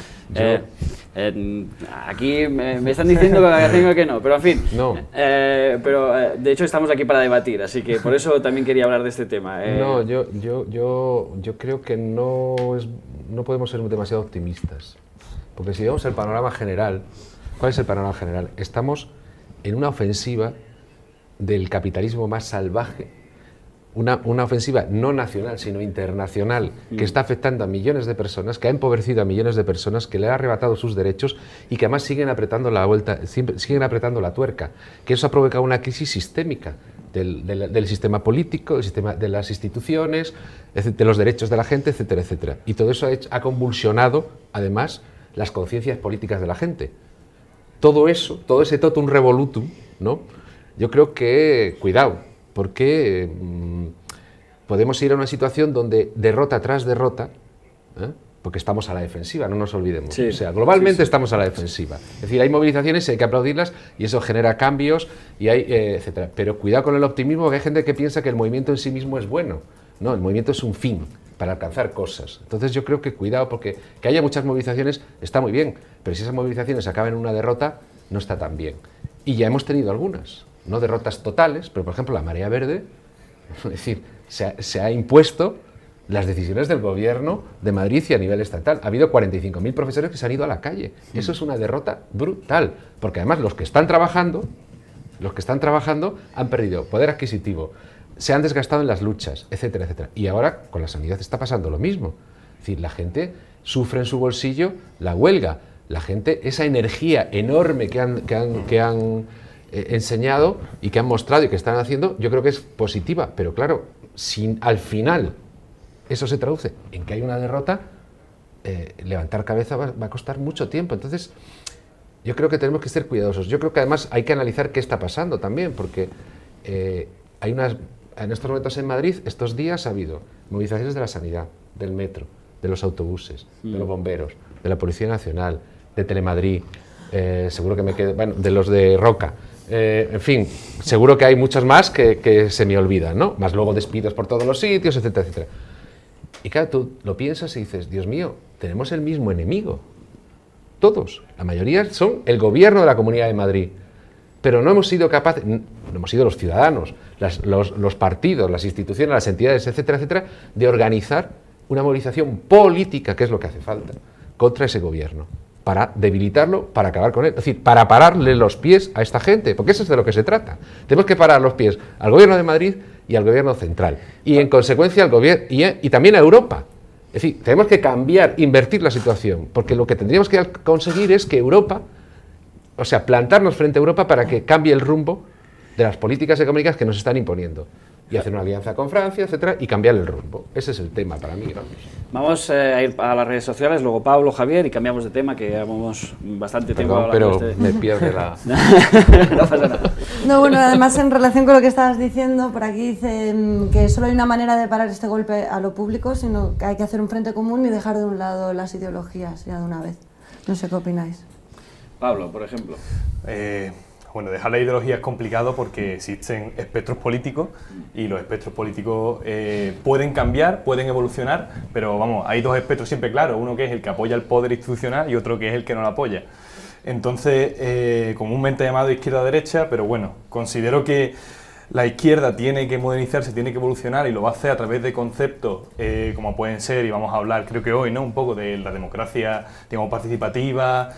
Aquí me están diciendo que no, pero en fin, no. Pero de hecho estamos aquí para debatir, así que por eso también quería hablar de este tema. No, yo creo que no podemos ser demasiado optimistas. Porque si vemos el panorama general, ¿cuál es el panorama general? Estamos en una ofensiva del capitalismo más salvaje, una ofensiva no nacional, sino internacional, que está afectando a millones de personas, que ha empobrecido a millones de personas, que le ha arrebatado sus derechos y que además siguen apretando la tuerca, que eso ha provocado una crisis sistémica del sistema político, del sistema de las instituciones, de los derechos de la gente, etcétera, etcétera. Y todo eso ha convulsionado, además, las conciencias políticas de la gente. Todo eso, todo ese totum revolutum, ¿no? Yo creo que, cuidado, porque podemos ir a una situación donde derrota tras derrota, porque estamos a la defensiva, no nos olvidemos. Sí, o sea, globalmente estamos a la defensiva. Es decir, hay movilizaciones y hay que aplaudirlas y eso genera cambios, y hay, etcétera. Pero cuidado con el optimismo, porque hay gente que piensa que el movimiento en sí mismo es bueno. No, el movimiento es un fin para alcanzar cosas. Entonces yo creo que cuidado, porque que haya muchas movilizaciones está muy bien, pero si esas movilizaciones acaban en una derrota, no está tan bien. Y ya hemos tenido algunas, no derrotas totales, pero por ejemplo la Marea Verde, es decir, se ha impuesto las decisiones del gobierno de Madrid y a nivel estatal. Ha habido 45.000 profesores que se han ido a la calle. Eso es una derrota brutal, porque además los que están trabajando han perdido poder adquisitivo, se han desgastado en las luchas, etcétera, etcétera. Y ahora con la sanidad está pasando lo mismo. Es decir, la gente sufre en su bolsillo la huelga. La gente, esa energía enorme que han enseñado y que han mostrado y que están haciendo, yo creo que es positiva. Pero claro, si al final eso se traduce en que hay una derrota, levantar cabeza va a costar mucho tiempo. Entonces, yo creo que tenemos que ser cuidadosos. Yo creo que además hay que analizar qué está pasando también, porque en estos momentos en Madrid, estos días ha habido movilizaciones de la sanidad, del metro, de los autobuses, de los bomberos, de la Policía Nacional, de Telemadrid, seguro que me quedo, bueno, de los de Roca, en fin, seguro que hay muchos más que se me olvidan, ¿no? Más luego despidos por todos los sitios, etcétera, etcétera. Y claro, tú lo piensas y dices, Dios mío, tenemos el mismo enemigo. Todos, la mayoría son el gobierno de la Comunidad de Madrid. Pero no hemos sido capaces, no hemos sido los ciudadanos, los partidos, las instituciones, las entidades, etcétera, etcétera, de organizar una movilización política, que es lo que hace falta, contra ese gobierno, para debilitarlo, para acabar con él, es decir, para pararle los pies a esta gente, porque eso es de lo que se trata. Tenemos que parar los pies al gobierno de Madrid y al gobierno central, y en consecuencia al gobierno y también a Europa. Es decir, tenemos que cambiar, invertir la situación, porque lo que tendríamos que conseguir es que Europa O sea, plantarnos frente a Europa para que cambie el rumbo de las políticas económicas que nos están imponiendo. Y hacer una alianza con Francia, etcétera, y cambiar el rumbo. Ese es el tema para mí, ¿no? Vamos a ir a las redes sociales, luego Pablo, Javier, y cambiamos de tema, que llevamos bastante tiempo hablando. Pero me pierde la... No pasa nada. No, bueno, además en relación con lo que estabas diciendo, por aquí dicen que solo hay una manera de parar este golpe a lo público, sino que hay que hacer un frente común y dejar de un lado las ideologías ya de una vez. No sé qué opináis. Pablo, por ejemplo. Bueno, dejar la ideología es complicado porque existen espectros políticos y los espectros políticos pueden cambiar, pueden evolucionar, pero vamos, hay dos espectros siempre claros, uno que es el que apoya el poder institucional y otro que es el que no lo apoya. Entonces, comúnmente llamado izquierda-derecha, pero bueno, considero que la izquierda tiene que modernizarse, tiene que evolucionar y lo va a hacer a través de conceptos como pueden ser, y vamos a hablar creo que hoy, ¿no?, un poco de la democracia, digamos, participativa,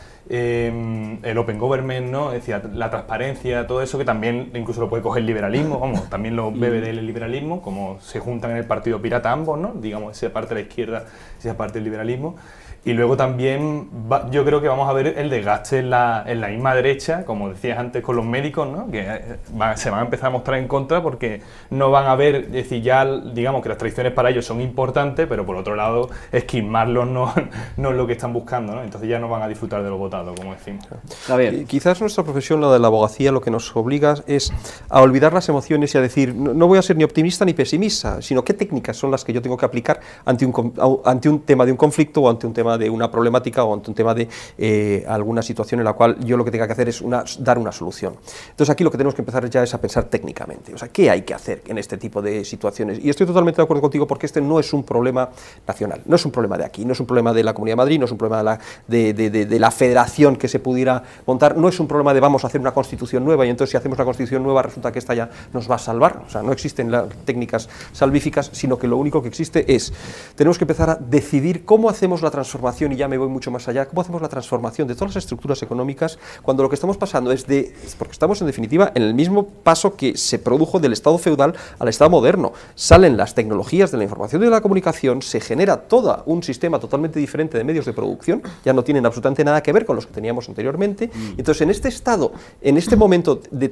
el open government, ¿no?, es decir, la transparencia, todo eso que también incluso lo puede coger el liberalismo, vamos, también lo bebe del liberalismo, como se juntan en el Partido Pirata ambos, ¿no?, digamos, esa parte de la izquierda, esa parte del liberalismo. Y luego también yo creo que vamos a ver el desgaste en la misma derecha, como decías antes con los médicos, ¿no?, que se van a empezar a mostrar en contra porque no van a ver, es decir, ya digamos que las tradiciones para ellos son importantes, pero por otro lado esquilmarlos no es lo que están buscando, ¿no? Entonces ya no van a disfrutar de lo votado, como decimos. Y quizás nuestra profesión, la de la abogacía, lo que nos obliga es a olvidar las emociones y a decir, no voy a ser ni optimista ni pesimista, sino qué técnicas son las que yo tengo que aplicar ante un tema de un conflicto o ante un tema de una problemática o ante un tema de alguna situación en la cual yo lo que tenga que hacer es dar una solución. Entonces aquí lo que tenemos que empezar ya es a pensar técnicamente, o sea, ¿qué hay que hacer en este tipo de situaciones? Y estoy totalmente de acuerdo contigo porque este no es un problema nacional, no es un problema de aquí, no es un problema de la Comunidad de Madrid, no es un problema de la federación que se pudiera montar, no es un problema de vamos a hacer una constitución nueva y entonces si hacemos una constitución nueva resulta que esta ya nos va a salvar, o sea, no existen las técnicas salvíficas, sino que lo único que existe es, tenemos que empezar a decidir cómo hacemos la transformación, y ya me voy mucho más allá, cómo hacemos la transformación de todas las estructuras económicas cuando lo que estamos pasando es porque estamos en definitiva en el mismo paso que se produjo del Estado feudal al Estado moderno, salen las tecnologías de la información y de la comunicación, se genera todo un sistema totalmente diferente de medios de producción, ya no tienen absolutamente nada que ver con los que teníamos anteriormente, entonces en este estado, en este momento de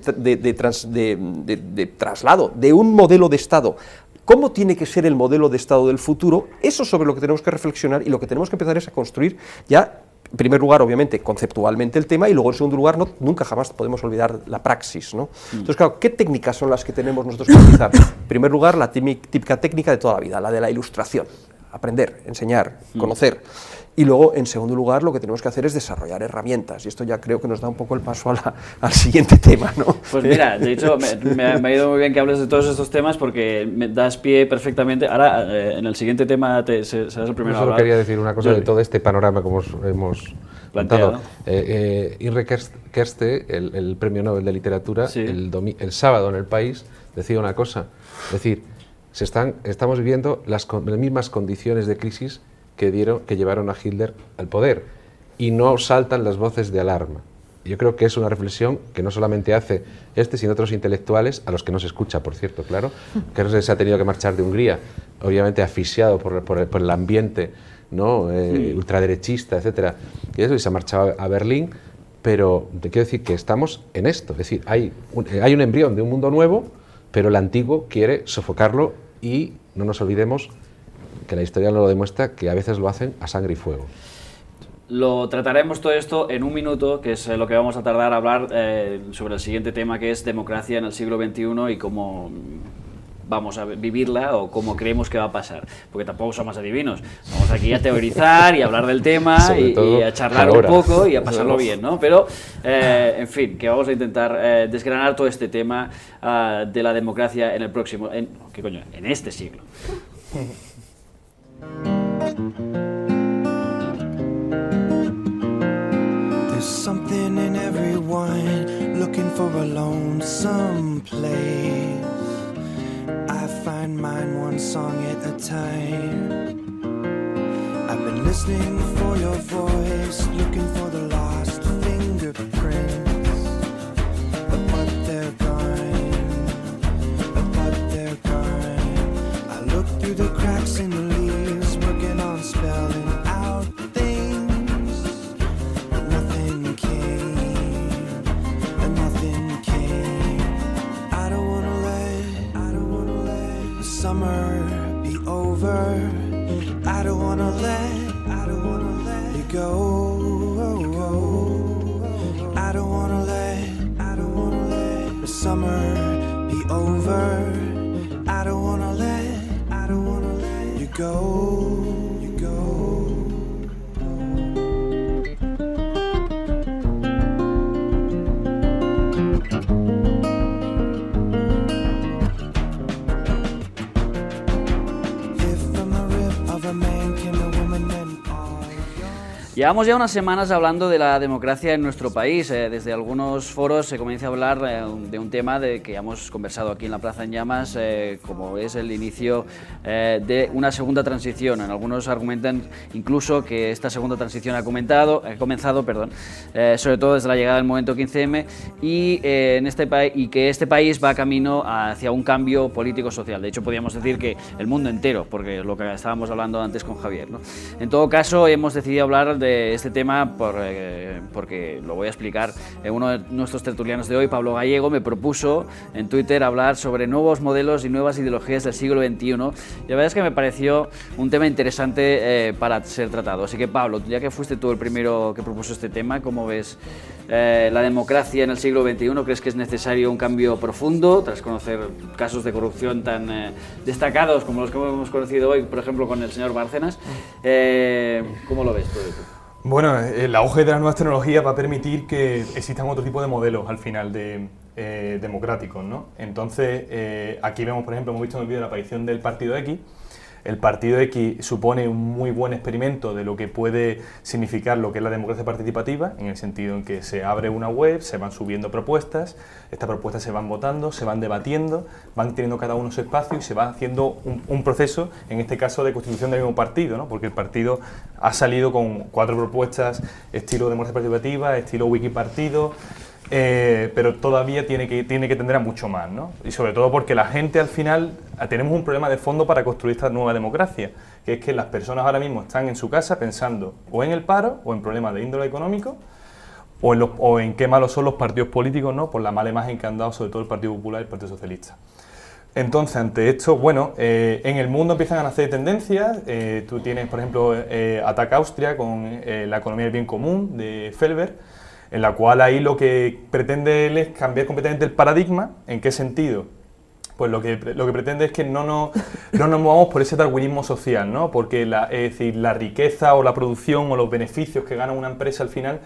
traslado de un modelo de Estado, ¿cómo tiene que ser el modelo de Estado del futuro? Eso es sobre lo que tenemos que reflexionar y lo que tenemos que empezar es a construir ya, en primer lugar, obviamente, conceptualmente el tema y luego, en segundo lugar, nunca jamás podemos olvidar la praxis, ¿no? Entonces, claro, ¿qué técnicas son las que tenemos nosotros que utilizar? En primer lugar, la típica técnica de toda la vida, la de la ilustración. Aprender, enseñar, conocer. Y luego, en segundo lugar, lo que tenemos que hacer es desarrollar herramientas. Y esto ya creo que nos da un poco el paso al siguiente tema, ¿no? Pues mira, de hecho, me ha ido muy bien que hables de todos estos temas porque me das pie perfectamente. Ahora, en el siguiente tema serás el primero a hablar. Solo quería decir una cosa de todo este panorama que hemos planteado. Imre Kerste, el Premio Nobel de Literatura, sí, el sábado en El País, decía una cosa. Es decir, estamos viviendo las mismas condiciones de crisis que llevaron a Hitler al poder y no saltan las voces de alarma. Yo creo que es una reflexión que no solamente hace sino otros intelectuales, a los que no se escucha, por cierto, claro, que se ha tenido que marchar de Hungría, obviamente asfixiado por el ambiente, ¿no? Ultraderechista, etcétera, y se ha marchado a Berlín, pero te quiero decir que estamos en esto, es decir, hay un embrión de un mundo nuevo, pero el antiguo quiere sofocarlo y no nos olvidemos que la historia nos lo demuestra, que a veces lo hacen a sangre y fuego. Lo trataremos todo esto en un minuto, que es lo que vamos a tardar a hablar sobre el siguiente tema, que es democracia en el siglo XXI y cómo vamos a vivirla o cómo creemos que va a pasar, porque tampoco somos adivinos. Vamos aquí a teorizar y a hablar del tema y a charlar un poco y a pasarlo bien, ¿no? Pero, en fin, que vamos a intentar desgranar todo este tema de la democracia en el próximo, en este siglo. There's something in everyone looking for a lonesome place. I find mine one song at a time. I've been listening for your voice, looking for the lost fingerprints. But they're gone, but they're gone. I look through the cracks in the leaves, working on spelling out things, but nothing came. the summer be over. I don't wanna let you go. I don't wanna let the summer be over. I don't wanna let you go. Llevamos ya unas semanas hablando de la democracia en nuestro país. Desde algunos foros se comienza a hablar de un tema de que ya hemos conversado aquí en la Plaza en Llamas, como es el inicio de una segunda transición. Algunos argumentan incluso que esta segunda transición ha comenzado, sobre todo desde la llegada del movimiento 15M y que este país va camino hacia un cambio político-social. De hecho, podríamos decir que el mundo entero, porque es lo que estábamos hablando antes con Javier, ¿no? En todo caso, hemos decidido hablar de este tema porque lo voy a explicar. Uno de nuestros tertulianos de hoy, Pablo Gallego, me propuso en Twitter hablar sobre nuevos modelos y nuevas ideologías del siglo XXI. Y la verdad es que me pareció un tema interesante para ser tratado. Así que, Pablo, ya que fuiste tú el primero que propuso este tema, ¿cómo ves la democracia en el siglo XXI? ¿Crees que es necesario un cambio profundo tras conocer casos de corrupción tan destacados como los que hemos conocido hoy, por ejemplo, con el señor Bárcenas? ¿Cómo lo ves todo esto? Bueno, el auge de las nuevas tecnologías va a permitir que existan otro tipo de modelos al final democráticos, ¿no? Entonces, aquí vemos, por ejemplo, hemos visto en el vídeo la aparición del Partido X. El Partido X supone un muy buen experimento de lo que puede significar lo que es la democracia participativa, en el sentido en que se abre una web, se van subiendo propuestas, estas propuestas se van votando, se van debatiendo, van teniendo cada uno su espacio y se va haciendo un proceso, en este caso de constitución del mismo partido, ¿no? Porque el partido ha salido con 4 propuestas estilo democracia participativa, estilo wikipartido, pero todavía tiene que tender a mucho más, ¿no? Y sobre todo porque la gente al final tenemos un problema de fondo para construir esta nueva democracia, que es que las personas ahora mismo están en su casa pensando o en el paro o en problemas de índole económico o en qué malos son los partidos políticos, ¿no? Por la mala imagen que han dado sobre todo el Partido Popular y el Partido Socialista. Entonces, ante esto, bueno, en el mundo empiezan a nacer tendencias. Tú tienes, por ejemplo, Atac Austria con la economía del bien común de Felber, en la cual ahí lo que pretende él es cambiar completamente el paradigma. ¿En qué sentido? Pues lo que pretende es que no nos movamos por ese darwinismo social, ¿no? Porque es decir, la riqueza o la producción o los beneficios que gana una empresa al final,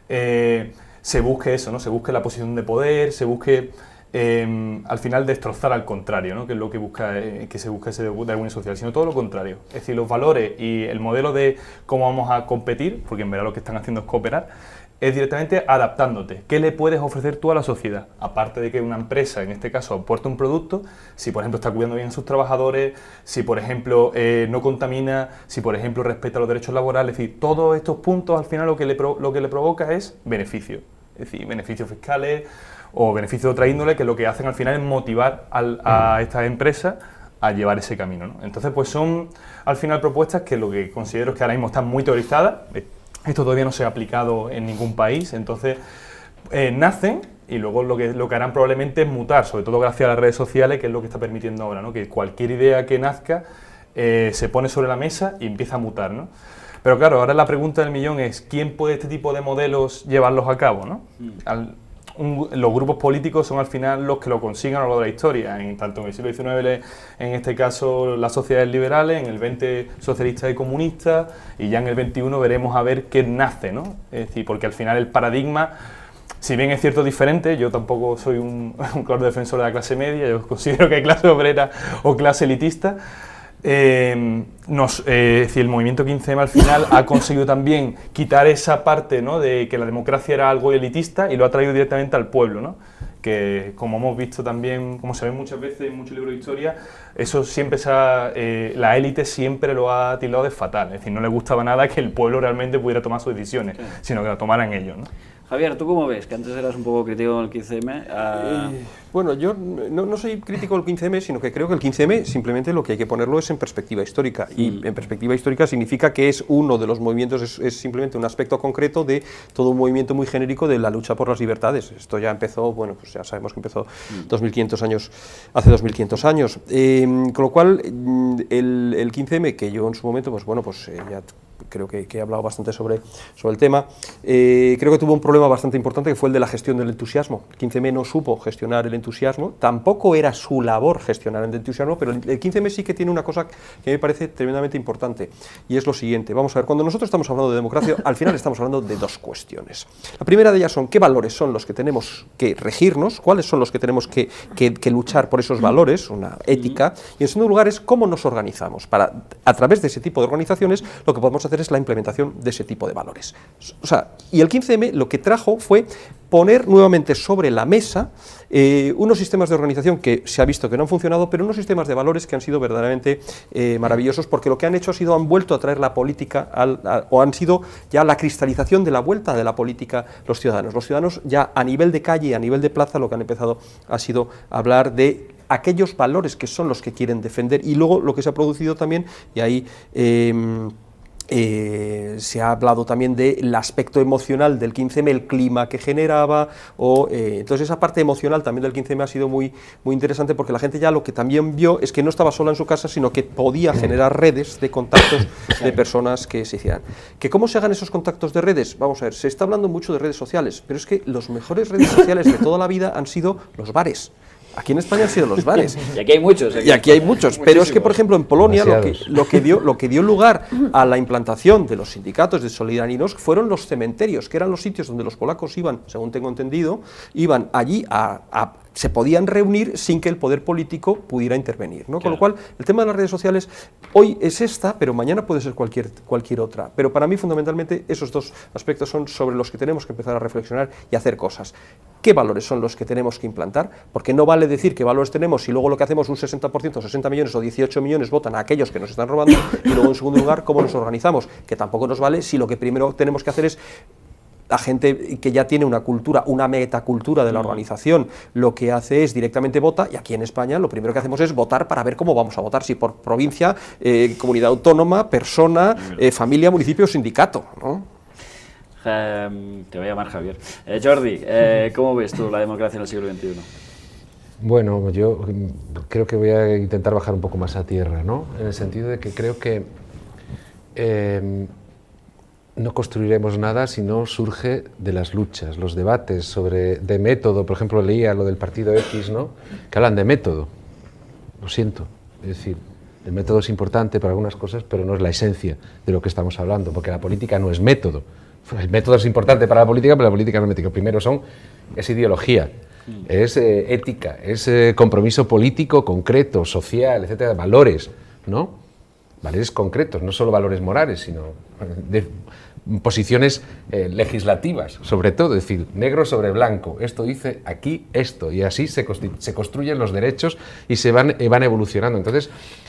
se busque eso, ¿no? Se busque la posición de poder, se busque al final destrozar al contrario, ¿no? Que es lo que se busca ese darwinismo social, sino todo lo contrario. Es decir, los valores y el modelo de cómo vamos a competir, porque en verdad lo que están haciendo es cooperar, es directamente adaptándote. ¿Qué le puedes ofrecer tú a la sociedad? Aparte de que una empresa, en este caso, aporte un producto, si por ejemplo está cuidando bien a sus trabajadores, si por ejemplo no contamina, si por ejemplo respeta los derechos laborales, es decir, todos estos puntos al final lo que le provoca es beneficio. Es decir, beneficios fiscales o beneficios de otra índole, que lo que hacen al final es motivar a estas empresas a llevar ese camino, ¿no? Entonces, pues son al final propuestas que lo que considero es que ahora mismo están muy teorizadas. Esto todavía no se ha aplicado en ningún país, entonces nacen y luego lo que harán probablemente es mutar, sobre todo gracias a las redes sociales, que es lo que está permitiendo ahora, ¿no? Que cualquier idea que nazca se pone sobre la mesa y empieza a mutar, ¿no? Pero claro, ahora la pregunta del millón es ¿quién puede este tipo de modelos llevarlos a cabo, ¿no? Los grupos políticos son al final los que lo consigan a lo largo de la historia, tanto en el siglo XIX, en este caso las sociedades liberales, en el XX socialistas y comunistas, y ya en el XXI veremos a ver qué nace, ¿no? Es decir, porque al final el paradigma, si bien es cierto diferente, yo tampoco soy un claro defensor de la clase media, yo considero que hay clase obrera o clase elitista. Es decir, el movimiento 15M al final ha conseguido también quitar esa parte, ¿no? De que la democracia era algo elitista y lo ha traído directamente al pueblo, ¿no? Que como hemos visto también, como se ve muchas veces en muchos libros de historia, eso siempre la élite siempre lo ha tildado de fatal, es decir, no le gustaba nada que el pueblo realmente pudiera tomar sus decisiones, sino que lo tomaran ellos, ¿no? Javier, ¿tú cómo ves? Que antes eras un poco crítico del 15M. Bueno, yo no soy crítico del 15M, sino que creo que el 15M simplemente lo que hay que ponerlo es en perspectiva histórica. Y en perspectiva histórica significa que es uno de los movimientos, es simplemente un aspecto concreto de todo un movimiento muy genérico de la lucha por las libertades. Esto ya empezó, bueno, pues ya sabemos que empezó hace 2500 años. Con lo cual, el 15M, que yo en su momento, pues bueno, pues ya creo que he hablado bastante sobre el tema, creo que tuvo un problema bastante importante, que fue el de la gestión del entusiasmo. El 15M no supo gestionar el entusiasmo, tampoco era su labor gestionar el entusiasmo, pero el 15M sí que tiene una cosa que me parece tremendamente importante, y es lo siguiente. Vamos a ver, cuando nosotros estamos hablando de democracia, al final estamos hablando de dos cuestiones. La primera de ellas son qué valores son los que tenemos que regirnos, cuáles son los que tenemos que luchar por esos valores, una ética, y en segundo lugar es cómo nos organizamos. A través de ese tipo de organizaciones lo que podemos hacer es la implementación de ese tipo de valores. O sea, y el 15M lo que trajo fue poner nuevamente sobre la mesa unos sistemas de organización que se ha visto que no han funcionado, pero unos sistemas de valores que han sido verdaderamente maravillosos, porque lo que han hecho han vuelto a traer la política, o han sido ya la cristalización de la vuelta de la política los ciudadanos. Los ciudadanos ya a nivel de calle y a nivel de plaza lo que han empezado ha sido hablar de aquellos valores que son los que quieren defender, y luego lo que se ha producido también, y ahí se ha hablado también del aspecto emocional del 15M, el clima que generaba, entonces esa parte emocional también del 15M ha sido muy interesante, porque la gente ya lo que también vio es que no estaba sola en su casa, sino que podía generar redes de contactos de personas que se hicieran. ¿Que cómo se hagan esos contactos de redes? Vamos a ver, se está hablando mucho de redes sociales, pero es que las mejores redes sociales de toda la vida han sido los bares. Aquí en España han sido los bares. Y aquí hay muchos. Y aquí hay muchos. Pero es que, por ejemplo, en Polonia lo que dio lugar a la implantación de los sindicatos de Solidarność fueron los cementerios, que eran los sitios donde los polacos iban, según tengo entendido, iban allí se podían reunir sin que el poder político pudiera intervenir, ¿no? Claro. Con lo cual, el tema de las redes sociales hoy es esta, pero mañana puede ser cualquier otra. Pero para mí, fundamentalmente, esos dos aspectos son sobre los que tenemos que empezar a reflexionar y hacer cosas. ¿Qué valores son los que tenemos que implantar? Porque no vale decir qué valores tenemos si luego lo que hacemos un 60%, 60 millones o 18 millones votan a aquellos que nos están robando, y luego, en segundo lugar, cómo nos organizamos, que tampoco nos vale si lo que primero tenemos que hacer es la gente que ya tiene una cultura, una metacultura de la organización, lo que hace es directamente vota, y aquí en España lo primero que hacemos es votar para ver cómo vamos a votar, si por provincia, comunidad autónoma, persona, familia, municipio o sindicato, ¿no? Te voy a llamar Javier. Jordi, ¿cómo ves tú la democracia en el siglo XXI? Bueno, yo creo que voy a intentar bajar un poco más a tierra, ¿no? En el sentido de que creo que no construiremos nada si no surge de las luchas, los debates de método. Por ejemplo, leía lo del partido X, ¿no? Que hablan de método. Lo siento. Es decir, el método es importante para algunas cosas, pero no es la esencia de lo que estamos hablando, porque la política no es método. El método es importante para la política, pero la política no es método. Primero es ideología, es ética, es compromiso político concreto, social, etcétera, valores, ¿no? Valores concretos, no solo valores morales, sino de posiciones legislativas, sobre todo, es decir, negro sobre blanco, esto dice aquí esto, y así se construyen los derechos y se van evolucionando. Entonces,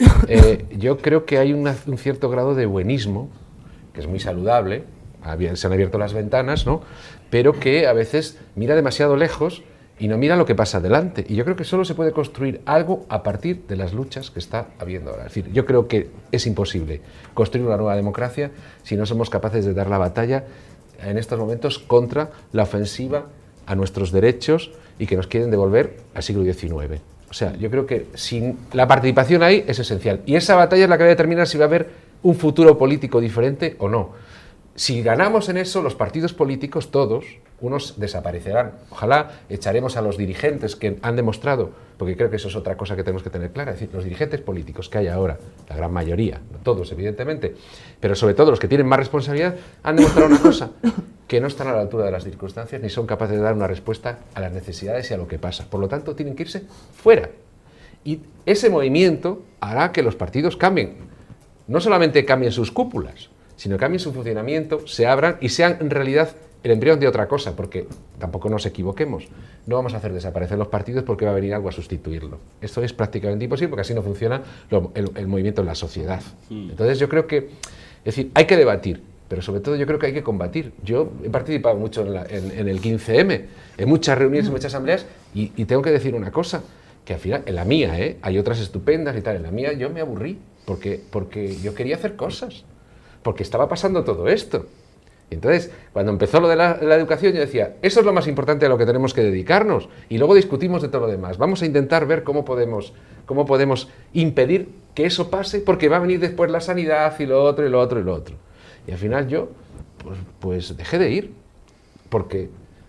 yo creo que hay un cierto grado de buenismo, que es muy saludable, se han abierto las ventanas, ¿no? Pero que a veces mira demasiado lejos y no mira lo que pasa adelante. Y yo creo que solo se puede construir algo a partir de las luchas que está habiendo ahora. Es decir, yo creo que es imposible construir una nueva democracia si no somos capaces de dar la batalla en estos momentos contra la ofensiva a nuestros derechos y que nos quieren devolver al siglo XIX. O sea, yo creo que sin la participación ahí es esencial. Y esa batalla es la que va a determinar si va a haber un futuro político diferente o no. Si ganamos en eso, los partidos políticos, todos, unos desaparecerán. Ojalá echaremos a los dirigentes que han demostrado, porque creo que eso es otra cosa que tenemos que tener clara, es decir, los dirigentes políticos que hay ahora, la gran mayoría, no todos evidentemente, pero sobre todo los que tienen más responsabilidad, han demostrado una cosa, que no están a la altura de las circunstancias ni son capaces de dar una respuesta a las necesidades y a lo que pasa. Por lo tanto, tienen que irse fuera. Y ese movimiento hará que los partidos cambien. No solamente cambien sus cúpulas, sino que cambien su funcionamiento, se abran y sean en realidad el embrión de otra cosa, porque tampoco nos equivoquemos. No vamos a hacer desaparecer los partidos porque va a venir algo a sustituirlo. Esto es prácticamente imposible porque así no funciona el movimiento en la sociedad. Entonces yo creo que, es decir, hay que debatir, pero sobre todo yo creo que hay que combatir. Yo he participado mucho en el 15M, en muchas reuniones, en muchas asambleas, y tengo que decir una cosa, que al final, en la mía, hay otras estupendas y tal, en la mía yo me aburrí, porque yo quería hacer cosas, porque estaba pasando todo esto. Y entonces, cuando empezó lo de la educación, yo decía, eso es lo más importante a lo que tenemos que dedicarnos, y luego discutimos de todo lo demás. Vamos a intentar ver cómo podemos impedir que eso pase, porque va a venir después la sanidad y lo otro, y lo otro, y lo otro. Y al final yo, pues dejé de ir, porque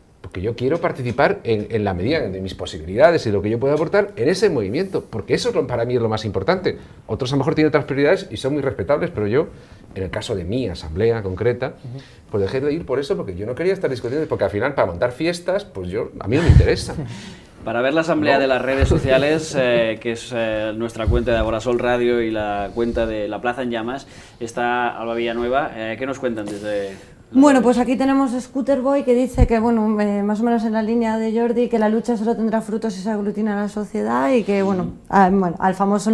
yo quiero participar en la medida de mis posibilidades y lo que yo pueda aportar en ese movimiento, porque eso para mí es lo más importante. Otros a lo mejor tienen otras prioridades y son muy respetables, pero yo, en el caso de mi asamblea concreta, pues dejé de ir por eso, porque yo no quería estar discutiendo, porque al final para montar fiestas, pues a mí no me interesa. Para ver la asamblea de las redes sociales, que es nuestra cuenta de Agorasol Radio y la cuenta de La Plaza en Llamas, está Alba Villanueva. ¿Qué nos cuentan desde...? Bueno, pues aquí tenemos Scooter Boy, que dice que, bueno, más o menos en la línea de Jordi, que la lucha solo tendrá frutos si se aglutina la sociedad y que, bueno, al famoso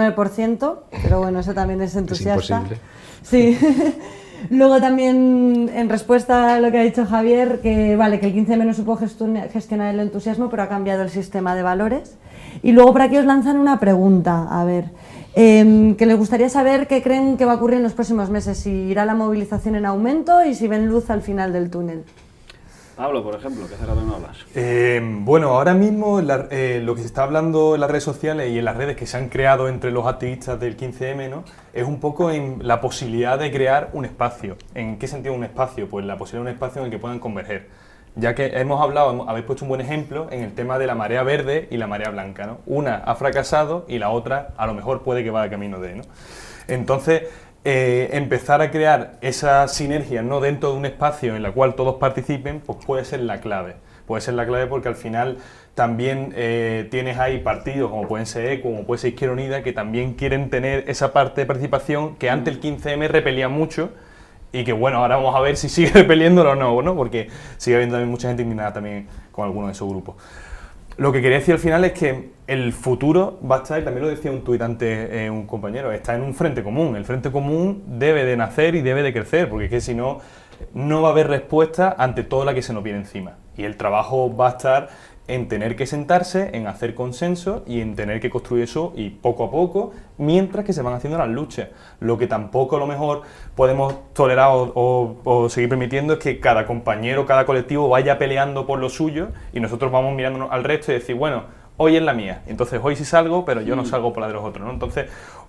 99%, pero bueno, eso también es entusiasta. Es imposible. Sí. Luego también, en respuesta a lo que ha dicho Javier, que vale, que el 15M no supo gestionar el entusiasmo, pero ha cambiado el sistema de valores. Y luego por aquí os lanzan una pregunta, a ver, que les gustaría saber qué creen que va a ocurrir en los próximos meses, si irá la movilización en aumento y si ven luz al final del túnel. Pablo, por ejemplo, que hace rato no hablas. Bueno, ahora mismo lo que se está hablando en las redes sociales y en las redes que se han creado entre los activistas del 15M, ¿no?, es un poco en la posibilidad de crear un espacio. ¿En qué sentido un espacio? Pues la posibilidad de un espacio en el que puedan converger. Ya que habéis puesto un buen ejemplo en el tema de la marea verde y la marea blanca, ¿no? Una ha fracasado y la otra a lo mejor puede que vaya camino de, ¿no? Entonces, empezar a crear esa sinergia, ¿no?, dentro de un espacio en el cual todos participen, pues puede ser la clave. Puede ser la clave porque al final también tienes ahí partidos como pueden ser ECO, como puede ser Izquierda Unida, que también quieren tener esa parte de participación que antes el 15M repelía mucho y que, bueno, ahora vamos a ver si sigue repeliéndolo o no, ¿no?, porque sigue habiendo también mucha gente indignada también con algunos de esos grupos. Lo que quería decir al final es que el futuro va a estar, y también lo decía un tuit antes un compañero, está en un frente común. El frente común debe de nacer y debe de crecer, porque es que si no, no va a haber respuesta ante toda la que se nos viene encima. Y el trabajo va a estar en tener que sentarse, en hacer consenso y en tener que construir eso y poco a poco, mientras que se van haciendo las luchas. Lo que tampoco a lo mejor podemos tolerar o seguir permitiendo es que cada compañero, cada colectivo vaya peleando por lo suyo y nosotros vamos mirándonos al resto y decir, bueno, hoy es la mía, entonces hoy sí salgo, pero yo no salgo por la de los otros, ¿no? Entonces,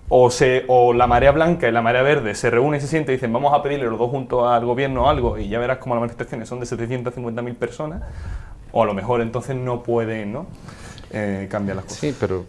o la marea blanca y la marea verde se reúnen y se sienten y dicen, vamos a pedirle los dos juntos al gobierno algo y ya verás como las manifestaciones son de 750.000 personas, o a lo mejor entonces no pueden, ¿no?, cambiar las cosas. Sí, pero...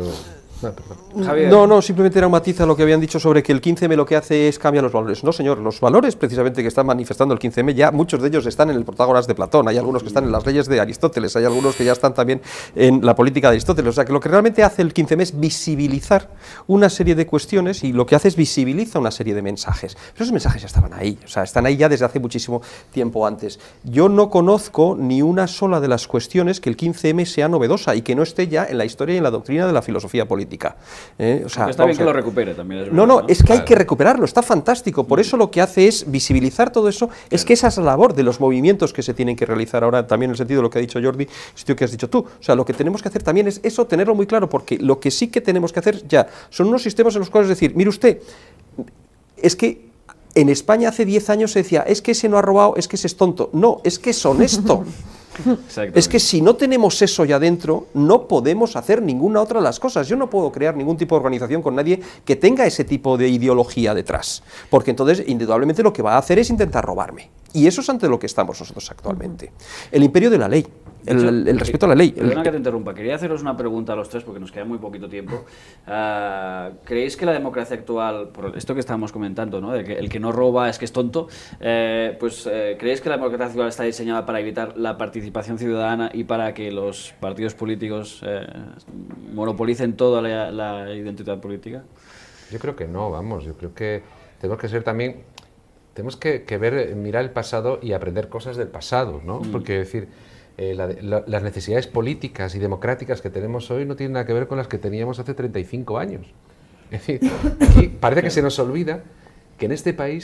Javier. No, simplemente era un matiz a lo que habían dicho sobre que el 15M lo que hace es cambiar los valores. No, señor, los valores precisamente que están manifestando el 15M, ya muchos de ellos están en el Protágoras de Platón, hay algunos que están en las leyes de Aristóteles, hay algunos que ya están también en la política de Aristóteles. O sea, que lo que realmente hace el 15M es visibilizar una serie de cuestiones y lo que hace es visibiliza una serie de mensajes. Pero esos mensajes ya estaban ahí, o sea, están ahí ya desde hace muchísimo tiempo antes. Yo no conozco ni una sola de las cuestiones que el 15M sea novedosa y que no esté ya en la historia y en la doctrina de la filosofía política. O sea, está bien que lo recupere también. No, es que hay que recuperarlo, está fantástico. Por eso lo que hace es visibilizar todo eso, es que esa es la labor de los movimientos que se tienen que realizar ahora, también en el sentido de lo que ha dicho Jordi, sentido que has dicho tú. O sea, lo que tenemos que hacer también es eso, tenerlo muy claro, porque lo que sí que tenemos que hacer ya son unos sistemas en los cuales decir, mire usted, es que en España hace 10 años se decía, es que ese no ha robado, es que ese es tonto. No, es que es honesto. Es que si no tenemos eso ya dentro, no podemos hacer ninguna otra de las cosas. Yo no puedo crear ningún tipo de organización con nadie que tenga ese tipo de ideología detrás, porque entonces indudablemente lo que va a hacer es intentar robarme. Y eso es ante lo que estamos nosotros actualmente. El imperio de la ley, el respeto a la ley. Perdona que te interrumpa, quería haceros una pregunta a los tres porque nos queda muy poquito tiempo. ¿Creéis que la democracia actual, por esto que estábamos comentando, ¿no?, de que el que no roba es que es tonto, ¿creéis que la democracia actual está diseñada para evitar la participación ciudadana y para que los partidos políticos monopolicen toda la identidad política? Yo creo que no, vamos, yo creo que tenemos que ser también... Tenemos que mirar el pasado y aprender cosas del pasado, ¿no? Porque, es decir, las necesidades políticas y democráticas que tenemos hoy no tienen nada que ver con las que teníamos hace 35 años. Es decir, aquí parece que se nos olvida que en este país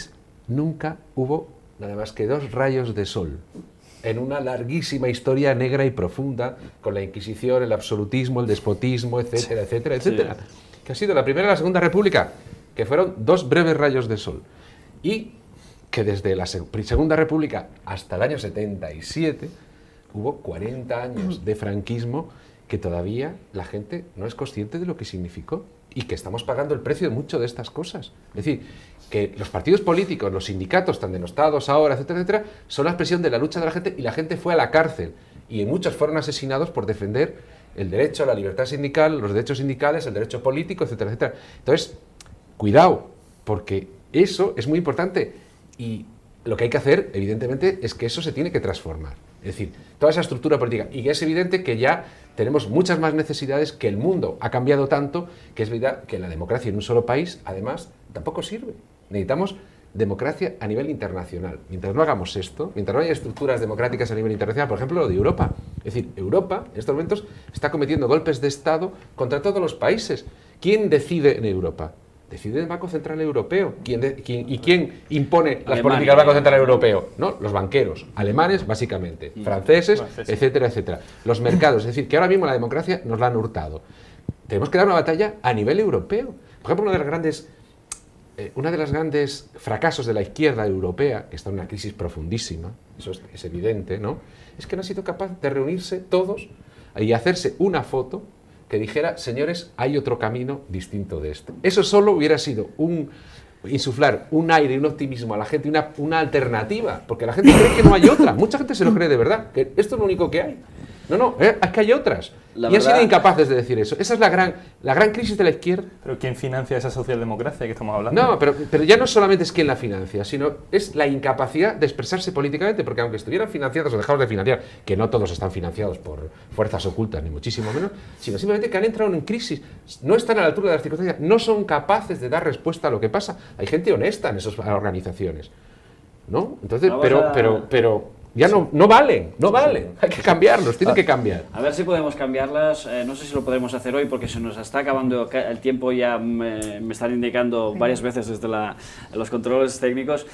nunca hubo nada más que 2 rayos de sol en una larguísima historia negra y profunda, con la Inquisición, el absolutismo, el despotismo, etcétera, etcétera, etcétera, que ha sido la Primera y la Segunda República, que fueron 2 breves rayos de sol, y que desde la Segunda República hasta el año 77 hubo 40 años de franquismo que todavía la gente no es consciente de lo que significó y que estamos pagando el precio de mucho de estas cosas. Es decir, que los partidos políticos, los sindicatos tan denostados ahora, etcétera, etcétera, son la expresión de la lucha de la gente, y la gente fue a la cárcel y muchos fueron asesinados por defender el derecho a la libertad sindical, los derechos sindicales, el derecho político, etcétera, etcétera. Entonces, cuidado, porque eso es muy importante, y lo que hay que hacer, evidentemente, es que eso se tiene que transformar. Es decir, toda esa estructura política. Y es evidente que ya tenemos muchas más necesidades, que el mundo ha cambiado tanto, que es verdad que la democracia en un solo país, además, tampoco sirve. Necesitamos democracia a nivel internacional. Mientras no hagamos esto, mientras no haya estructuras democráticas a nivel internacional, por ejemplo, lo de Europa. Es decir, Europa, en estos momentos, está cometiendo golpes de Estado contra todos los países. ¿Quién decide en Europa? Decide el Banco Central Europeo. ¿Quién impone las políticas del Banco Central Europeo? No, los banqueros, alemanes básicamente, franceses, etcétera, etcétera. Los mercados, es decir, que ahora mismo la democracia nos la han hurtado. Tenemos que dar una batalla a nivel europeo. Por ejemplo, uno de los grandes fracasos de la izquierda europea, que está en una crisis profundísima, eso es evidente, ¿no?, es que no ha sido capaz de reunirse todos y hacerse una foto que dijera: señores, hay otro camino distinto de este. Eso solo hubiera sido insuflar un aire y un optimismo a la gente, una alternativa, porque la gente cree que no hay otra. Mucha gente se lo cree de verdad, que esto es lo único que hay. No, es que hay otras. Y han sido incapaces de decir eso. Esa es la gran crisis de la izquierda. ¿Pero quién financia esa socialdemocracia que estamos hablando? No, pero ya no solamente es quién la financia, sino es la incapacidad de expresarse políticamente, porque aunque estuvieran financiados o dejados de financiar, que no todos están financiados por fuerzas ocultas, ni muchísimo menos, sino simplemente que han entrado en crisis, no están a la altura de las circunstancias, no son capaces de dar respuesta a lo que pasa. Hay gente honesta en esas organizaciones, ¿no? Entonces, pero ya no valen, hay que cambiarlos, tienen que cambiar. A ver si podemos cambiarlas, no sé si lo podemos hacer hoy porque se nos está acabando el tiempo, ya me están indicando varias veces desde los controles técnicos.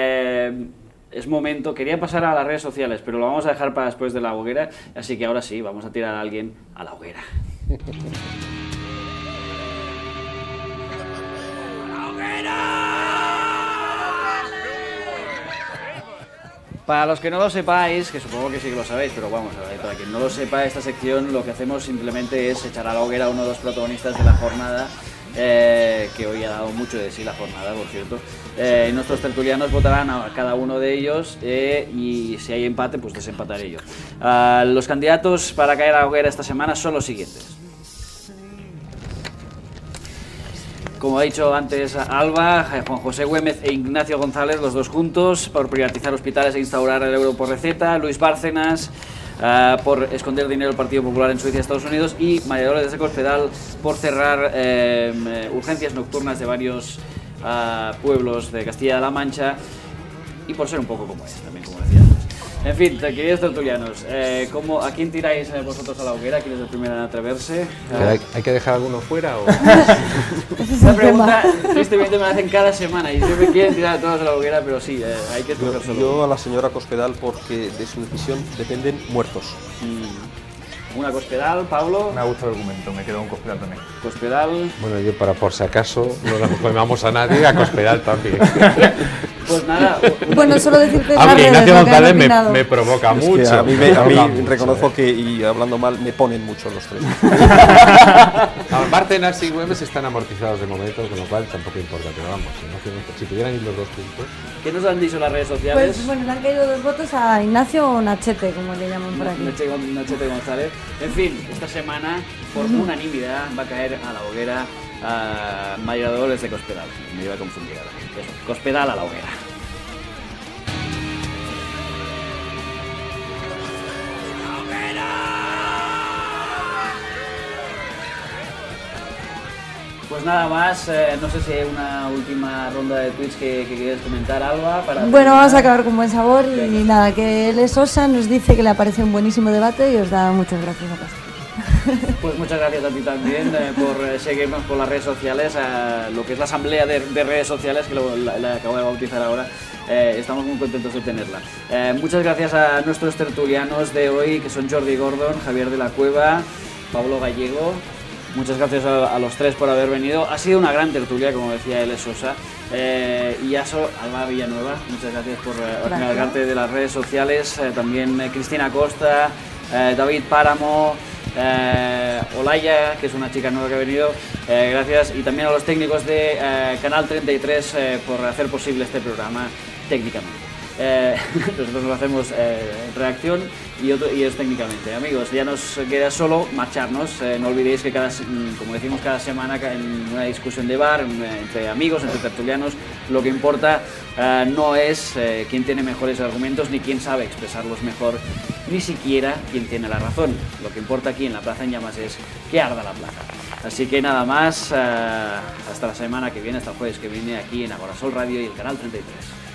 Es momento, quería pasar a las redes sociales, pero lo vamos a dejar para después de la hoguera, así que ahora sí, vamos a tirar a alguien a la hoguera. ¡La hoguera! Para los que no lo sepáis, que supongo que sí que lo sabéis, pero vamos a ver, para quien no lo sepa, esta sección lo que hacemos simplemente es echar a la hoguera a uno de los protagonistas de la jornada, que hoy ha dado mucho de sí la jornada, por cierto. Nuestros tertulianos votarán a cada uno de ellos y si hay empate, pues desempataré yo. Los candidatos para caer a la hoguera esta semana son los siguientes. Como ha dicho antes Alba, Juan José Güémez e Ignacio González, los dos juntos, por privatizar hospitales e instaurar el euro por receta. Luis Bárcenas, por esconder dinero del Partido Popular en Suiza y Estados Unidos. Y María Dolores de Cospedal, por cerrar urgencias nocturnas de varios pueblos de Castilla-La Mancha. Y por ser un poco como es, también, como decía antes. En fin, queridos tertulianos, ¿a quién tiráis vosotros a la hoguera? ¿Quién es el primero en atreverse? ¿Hay que dejar alguno fuera o...? Esa pregunta, tristemente, me la hacen cada semana y siempre quieren tirar a todos a la hoguera, pero sí, hay que escoger solo. Yo a la señora Cospedal, porque de su decisión dependen muertos. Una Cospedal, Pablo. Me ha gustado el argumento, me quedo con Cospedal también. Cospedal. Bueno, yo por si acaso no la reclamamos a nadie, a Cospedal también. Pues nada. Bueno, solo decirte aunque Ignacio González me provoca mucho. Es que a mí reconozco que, y hablando mal, me ponen mucho los tres. Bárcenas y Güemes están amortizados de momento, con lo cual tampoco importa, pero vamos, si pudieran ir los dos juntos. ¿Qué nos han dicho las redes sociales? Pues bueno, le han caído 2 votos a Ignacio o Nachete, como le llaman por aquí. Nachete González. En fin, esta semana, por unanimidad, va a caer a la hoguera a María Dolores de Cospedal. Me iba a confundir ahora. Eso, Cospedal a la hoguera. Pues nada más, no sé si hay una última ronda de tweets que quieres comentar, Alba. Bueno, vamos a acabar con buen sabor y nada, que él es Sosa, nos dice que le parece un buenísimo debate y os da muchas gracias a todos. Pues muchas gracias a ti también por seguirnos por las redes sociales, lo que es la asamblea de redes sociales, que la acabo de bautizar ahora. Estamos muy contentos de tenerla. Muchas gracias a nuestros tertulianos de hoy, que son Jordi Gordon, Javier de la Cueva, Pablo Gallego. Muchas gracias a los tres por haber venido. Ha sido una gran tertulia, como decía L. Sosa. Y Alba Villanueva, muchas gracias por encargarte de las redes sociales. También Cristina Costa, David Páramo, Olaya, que es una chica nueva que ha venido. Gracias. Y también a los técnicos de Canal 33 por hacer posible este programa técnicamente. Nosotros lo hacemos reacción y ellos técnicamente. Amigos, ya nos queda solo marcharnos. No olvidéis que como decimos cada semana, en una discusión de bar, entre amigos, entre tertulianos, lo que importa no es quién tiene mejores argumentos ni quién sabe expresarlos mejor, ni siquiera quién tiene la razón. Lo que importa aquí en la Plaza en Llamas es que arda la plaza. Así que nada más, hasta la semana que viene, hasta el jueves que viene, aquí en Agora Sol Radio y el Canal 33.